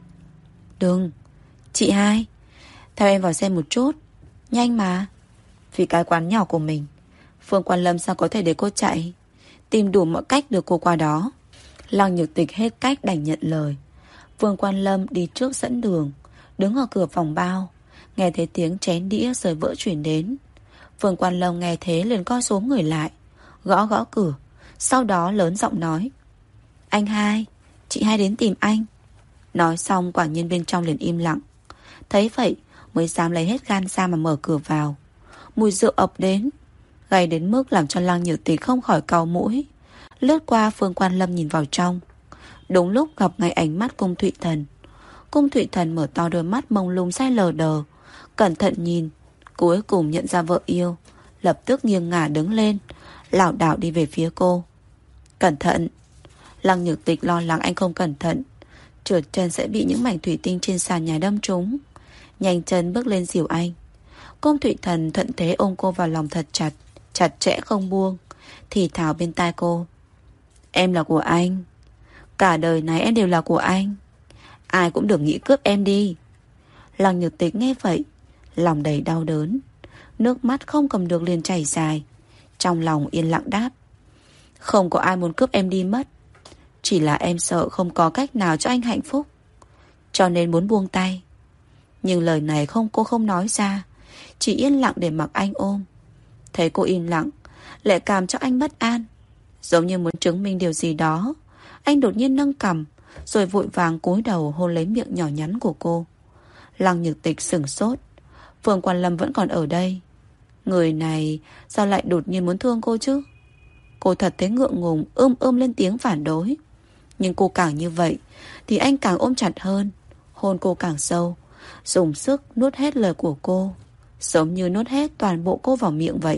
Đừng, chị hai, theo em vào xem một chút, nhanh mà. Vì cái quán nhỏ của mình, Phương Quan Lâm sao có thể để cô chạy, tìm đủ mọi cách đưa cô qua đó. Lăng Nhược Tịch hết cách đành nhận lời. Phương Quan Lâm đi trước dẫn đường, đứng ở cửa phòng bao, nghe thấy tiếng chén đĩa rơi vỡ chuyển đến. Phương Quan Lâm nghe thế liền co số người lại, gõ gõ cửa, sau đó lớn giọng nói. Anh hai, chị hai đến tìm anh. Nói xong quả nhiên bên trong liền im lặng. Thấy vậy mới dám lấy hết gan ra mà mở cửa vào. Mùi rượu ập đến, gay đến mức làm cho Lăng Nhược Tịch không khỏi cau mũi. Lướt qua Phương Quan Lâm nhìn vào trong. Đúng lúc gặp ngay ánh mắt Cung Thụy Thần. Cung Thụy Thần mở to đôi mắt mông lung say lờ đờ, cẩn thận nhìn, cuối cùng nhận ra vợ yêu, lập tức nghiêng ngả đứng lên, lảo đảo đi về phía cô. Cẩn thận. Lăng Nhược Tịch lo lắng anh không cẩn thận, trượt chân sẽ bị những mảnh thủy tinh trên sàn nhà đâm trúng. Nhanh chân bước lên dìu anh. Cung Thụy Thần thuận thế ôm cô vào lòng thật chặt, chặt chẽ không buông, thì thào bên tai cô. Em là của anh, cả đời này em đều là của anh, ai cũng đừng nghĩ cướp em đi. Lăng Nhược Tịch nghe vậy, lòng đầy đau đớn, nước mắt không cầm được liền chảy dài. Trong lòng yên lặng đáp. Không có ai muốn cướp em đi mất, chỉ là em sợ không có cách nào cho anh hạnh phúc, cho nên muốn buông tay. Nhưng lời này cô không nói ra, chỉ yên lặng để mặc anh ôm. Thấy cô im lặng, lại cảm cho anh bất an, giống như muốn chứng minh điều gì đó. Anh đột nhiên nâng cằm, rồi vội vàng cúi đầu hôn lấy miệng nhỏ nhắn của cô. Lăng Nhược Tịch sửng sốt. Phương Quan Lâm vẫn còn ở đây. Người này sao lại đột nhiên muốn thương cô chứ? Cô thật thấy ngượng ngùng, lên tiếng phản đối. Nhưng cô càng như vậy thì anh càng ôm chặt hơn, hôn cô càng sâu, dùng sức nuốt hết lời của cô, giống như nuốt hết toàn bộ cô vào miệng vậy.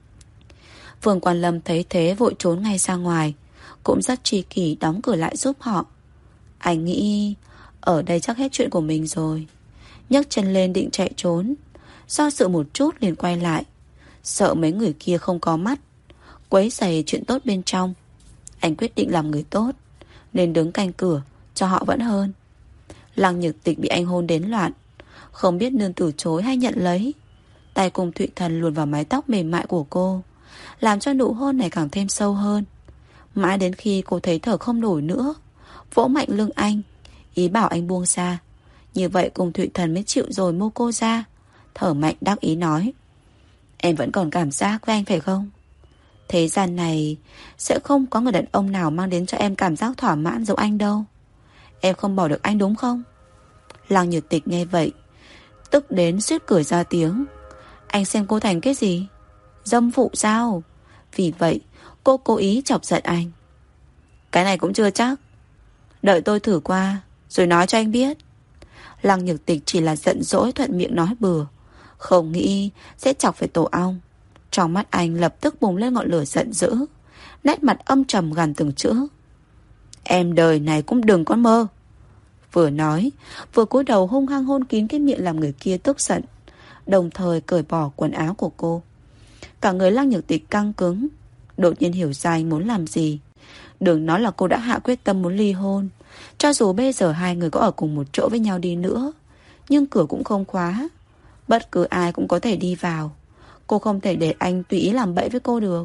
Phương Quan Lâm thấy thế vội trốn ngay ra ngoài, cũng rất tri kỷ đóng cửa lại giúp họ. Anh nghĩ ở đây chắc hết chuyện của mình rồi, nhấc chân lên định chạy trốn, do dự một chút liền quay lại, sợ mấy người kia không có mắt, quấy rầy chuyện tốt bên trong. Anh quyết định làm người tốt, nên đứng canh cửa cho họ vẫn hơn. Lăng Nhược Tịch bị anh hôn đến loạn, không biết nên từ chối hay nhận lấy. Tay Cung Thụy Thần luồn vào mái tóc mềm mại của cô, làm cho nụ hôn này càng thêm sâu hơn. Mãi đến khi cô thấy thở không nổi nữa, vỗ mạnh lưng anh, ý bảo anh buông ra. Như vậy Cung Thụy Thần mới chịu rồi mô cô ra. Thở mạnh đắc ý nói: Em vẫn còn cảm giác với anh phải không? Thế gian này sẽ không có người đàn ông nào mang đến cho em cảm giác thỏa mãn giống anh đâu. Em không bỏ được anh đúng không? Lăng Nhược Tịch nghe vậy tức đến suýt cười ra tiếng. Anh xem cô thành cái gì? Dâm phụ sao? Vì vậy cô cố ý chọc giận anh. Cái này cũng chưa chắc. Đợi tôi thử qua rồi nói cho anh biết. Lăng Nhược Tịch chỉ là giận dỗi thuận miệng nói bừa, không nghĩ sẽ chọc phải tổ ong. Trong mắt anh lập tức bùng lên ngọn lửa giận dữ, nét mặt âm trầm gằn từng chữ: Em đời này cũng đừng có mơ. Vừa nói vừa cúi đầu hung hăng hôn kín cái miệng làm người kia tức giận, đồng thời cởi bỏ quần áo của cô. Cả người Lăng Nhược Tịch căng cứng, đột nhiên hiểu ra anh muốn làm gì. Đừng nói là cô đã hạ quyết tâm muốn ly hôn. Cho dù bây giờ hai người có ở cùng một chỗ với nhau đi nữa, nhưng cửa cũng không khóa, bất cứ ai cũng có thể đi vào. Cô không thể để anh tùy ý làm bậy với cô được.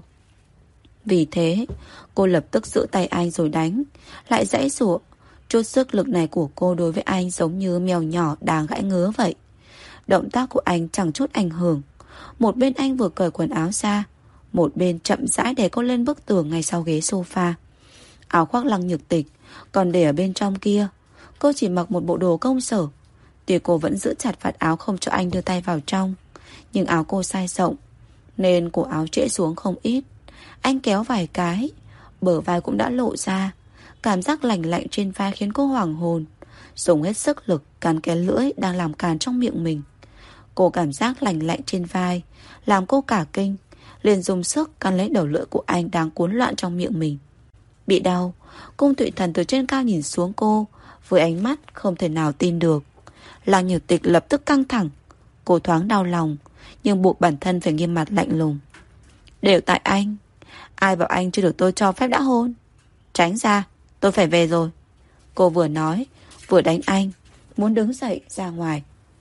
Vì thế cô lập tức giữ tay anh rồi đánh, lại giãy giụa. Chút sức lực này của cô đối với anh giống như mèo nhỏ đang gãi ngứa vậy. Động tác của anh chẳng chút ảnh hưởng. Một bên anh vừa cởi quần áo ra, một bên chậm rãi để cô lên bức tường ngay sau ghế sofa. Áo khoác Lăng Nhược Tịch còn để ở bên trong kia. Cô chỉ mặc một bộ đồ công sở. Tuy cô vẫn giữ chặt vạt áo không cho anh đưa tay vào trong, nhưng áo cô size rộng nên cổ áo trễ xuống không ít. Anh kéo vài cái, bờ vai cũng đã lộ ra. Cảm giác lành lạnh trên vai khiến cô hoảng hồn, dùng hết sức lực cắn cái lưỡi đang làm càn trong miệng mình. Cô cảm giác lành lạnh trên vai làm cô cả kinh, liền dùng sức cắn lấy đầu lưỡi của anh đang cuốn loạn trong miệng mình. Bị đau, Cung Thụy Thần từ trên cao nhìn xuống cô với ánh mắt không thể nào tin được. Lăng Nhược Tịch lập tức căng thẳng. Cô thoáng đau lòng, nhưng buộc bản thân phải nghiêm mặt lạnh lùng. Đều tại anh. Ai bảo anh chưa được tôi cho phép đã hôn? Tránh ra, tôi phải về rồi. Cô vừa nói vừa đánh anh, muốn đứng dậy ra ngoài.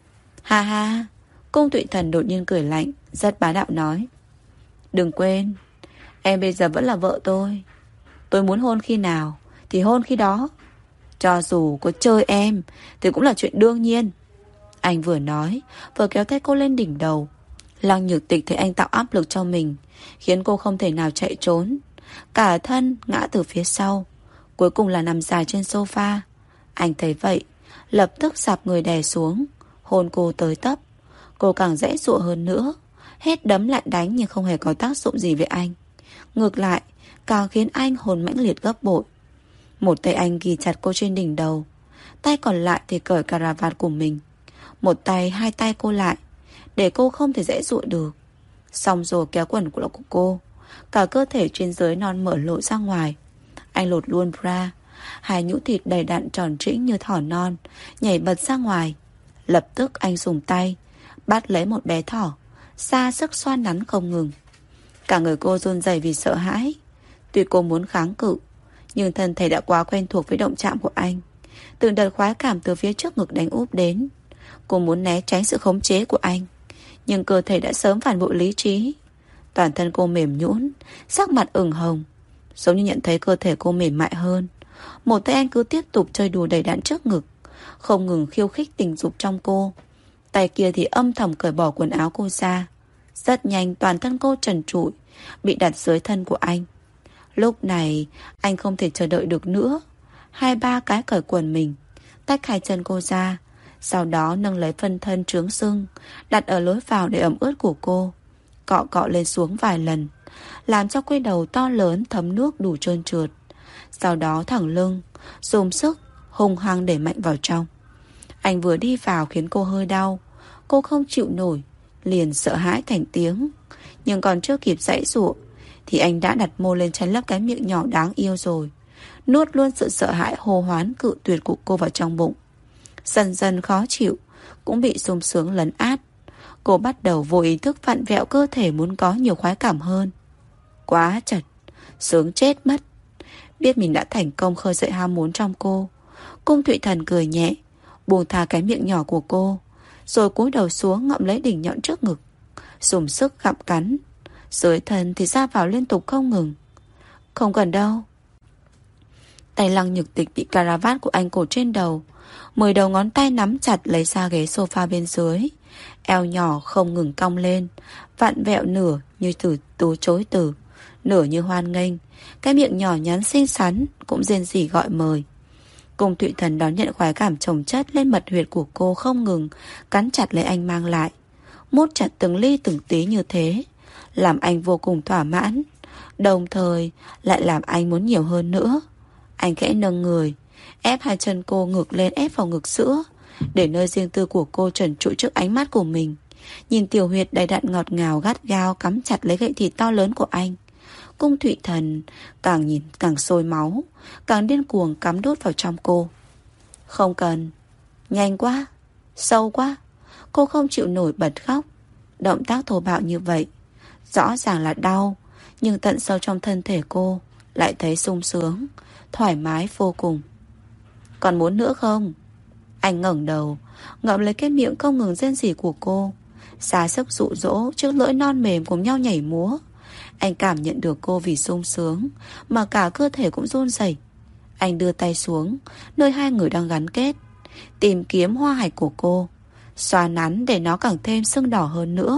Ha ha. Cung Thụy Thần đột nhiên cười lạnh, rất bá đạo nói: Đừng quên, em bây giờ vẫn là vợ tôi. Tôi muốn hôn khi nào thì hôn khi đó. Cho dù có chơi em thì cũng là chuyện đương nhiên. Anh vừa nói vừa kéo tay cô lên đỉnh đầu. Lăng Nhược Tịch thấy anh tạo áp lực cho mình, khiến cô không thể nào chạy trốn, cả thân ngã từ phía sau, cuối cùng là nằm dài trên sofa. Anh thấy vậy lập tức sạp người đè xuống, hôn cô tới tấp. Cô càng dãy dụa hơn nữa, hết đấm lại đánh nhưng không hề có tác dụng gì với anh. Ngược lại càng khiến anh hôn mãnh liệt gấp bội. Một tay anh ghi chặt cô trên đỉnh đầu, tay còn lại thì cởi cà vạt của mình. Một tay hai tay cô lại, để cô không thể dãy dụa được. Xong rồi kéo quần của cô, cả cơ thể trên dưới non mở lộ ra ngoài. Anh lột luôn bra, hai nhũ thịt đầy đặn tròn trĩnh như thỏ non nhảy bật ra ngoài. Lập tức anh dùng tay bắt lấy một bé thỏ, ra sức xoa nắn không ngừng. Cả người cô run rẩy vì sợ hãi. Tuy cô muốn kháng cự, nhưng thân thể đã quá quen thuộc với động chạm của anh. Từng đợt khoái cảm từ phía trước ngực đánh úp đến. Cô muốn né tránh sự khống chế của anh, nhưng cơ thể đã sớm phản bội lý trí. Toàn thân cô mềm nhũn, sắc mặt ửng hồng, giống như nhận thấy cơ thể cô mềm mại hơn. Một tay anh cứ tiếp tục chơi đùa đầy đặn trước ngực, không ngừng khiêu khích tình dục trong cô. Tay kia thì âm thầm cởi bỏ quần áo cô ra. Rất nhanh toàn thân cô trần trụi bị đặt dưới thân của anh. Lúc này anh không thể chờ đợi được nữa, hai ba cái cởi quần mình, tách hai chân cô ra, sau đó nâng lấy phân thân trướng sưng đặt ở lối vào để ẩm ướt của cô, cọ cọ lên xuống vài lần, làm cho cái đầu to lớn thấm nước đủ trơn trượt. Sau đó thẳng lưng, dùng sức hung hăng để mạnh vào trong. Anh vừa đi vào khiến cô hơi đau. Cô không chịu nổi, liền sợ hãi thành tiếng. Nhưng còn chưa kịp giãy giụa thì anh đã đặt môi lên chắn lấp cái miệng nhỏ đáng yêu rồi, nuốt luôn sự sợ hãi hô hoán cự tuyệt của cô vào trong bụng. Dần dần khó chịu cũng bị sung sướng lấn át. Cô bắt đầu vô ý thức vặn vẹo cơ thể muốn có nhiều khoái cảm hơn. Quá chật, sướng chết mất. Biết mình đã thành công khơi dậy ham muốn trong cô, Cung Thụy Thần cười nhẹ, buông thả cái miệng nhỏ của cô, rồi cúi đầu xuống ngậm lấy đỉnh nhọn trước ngực, dùng sức gặm cắn. Dưới thân thì ra vào liên tục không ngừng. Không cần đâu, Tay Lăng Nhược Tịch bị caravat của anh cột trên đầu, 10 đầu ngón tay nắm chặt lấy xa ghế sofa bên dưới. Eo nhỏ không ngừng cong lên, vặn vẹo nửa như từ chối từ, nửa như hoan nghênh. Cái miệng nhỏ nhắn xinh xắn cũng rên rỉ gọi mời. Cung Thụy Thần đón nhận khoái cảm chồng chất lên mật huyệt của cô không ngừng, cắn chặt lấy anh mang lại, mốt chặt từng ly từng tí như thế, làm anh vô cùng thỏa mãn, đồng thời lại làm anh muốn nhiều hơn nữa. Anh khẽ nâng người, ép hai chân cô ngược lên ép vào ngực sữa, để nơi riêng tư của cô trần trụi trước ánh mắt của mình. Nhìn tiểu huyệt đầy đặn ngọt ngào gắt gao cắm chặt lấy gậy thịt to lớn của anh. Cung Thụy Thần càng nhìn càng sôi máu, càng điên cuồng cắm đốt vào trong cô. Không cần. Nhanh quá, sâu quá. Cô không chịu nổi bật khóc. Động tác thô bạo như vậy rõ ràng là đau, nhưng tận sâu trong thân thể cô lại thấy sung sướng, thoải mái vô cùng. Còn muốn nữa không? Anh ngẩng đầu, ngậm lấy cái miệng không ngừng rên rỉ của cô, xá sức dụ dỗ trước lưỡi non mềm cùng nhau nhảy múa. Anh cảm nhận được cô vì sung sướng mà cả cơ thể cũng run rẩy. Anh đưa tay xuống nơi hai người đang gắn kết, tìm kiếm hoa hạch của cô, xoa nắn để nó càng thêm sưng đỏ hơn nữa.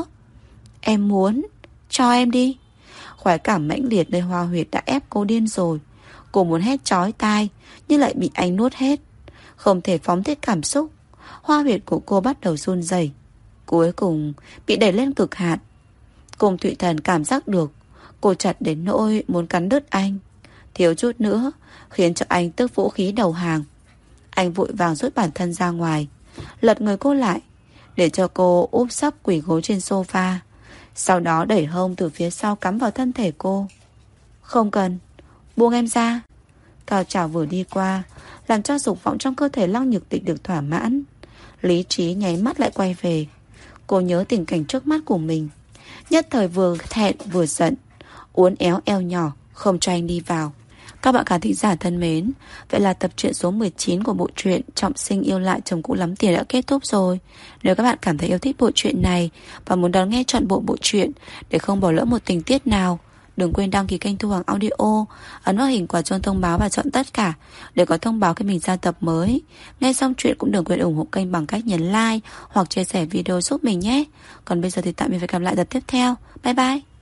Em muốn, cho em đi. Khoái cảm mãnh liệt nơi hoa huyệt đã ép cô điên rồi. Cô muốn hét chói tai nhưng lại bị anh nuốt hết, không thể phóng thích cảm xúc. Hoa huyệt của cô bắt đầu run rẩy, cuối cùng bị đẩy lên cực hạn. Cung Thụy Thần cảm giác được cô chặt đến nỗi muốn cắn đứt anh, thiếu chút nữa khiến cho anh tức vũ khí đầu hàng. Anh vội vàng rút bản thân ra ngoài, lật người cô lại để cho cô úp sấp quỳ gối trên sofa, sau đó đẩy hông từ phía sau cắm vào thân thể cô. Không cần, buông em ra. Cao trào vừa đi qua, làm cho dục vọng trong cơ thể Lăng Nhược Tịch được thỏa mãn. Lý trí nháy mắt lại quay về. Cô nhớ tình cảnh trước mắt của mình, nhất thời vừa thẹn vừa giận, uốn éo eo nhỏ không cho anh đi vào. Các bạn khán thính giả thân mến, vậy là tập truyện số 19 của bộ truyện Trọng Sinh Yêu Lại Chồng Cũ Lắm Tiền đã kết thúc rồi. Nếu các bạn cảm thấy yêu thích bộ truyện này và muốn đón nghe trọn bộ bộ truyện để không bỏ lỡ một tình tiết nào, đừng quên đăng ký kênh Thu Hoàng Audio, ấn vào hình quả chuông thông báo và chọn tất cả để có thông báo khi mình ra tập mới. Nghe xong truyện cũng đừng quên ủng hộ kênh bằng cách nhấn like hoặc chia sẻ video giúp mình nhé. Còn bây giờ thì tạm biệt và gặp lại tập tiếp theo. Bye bye.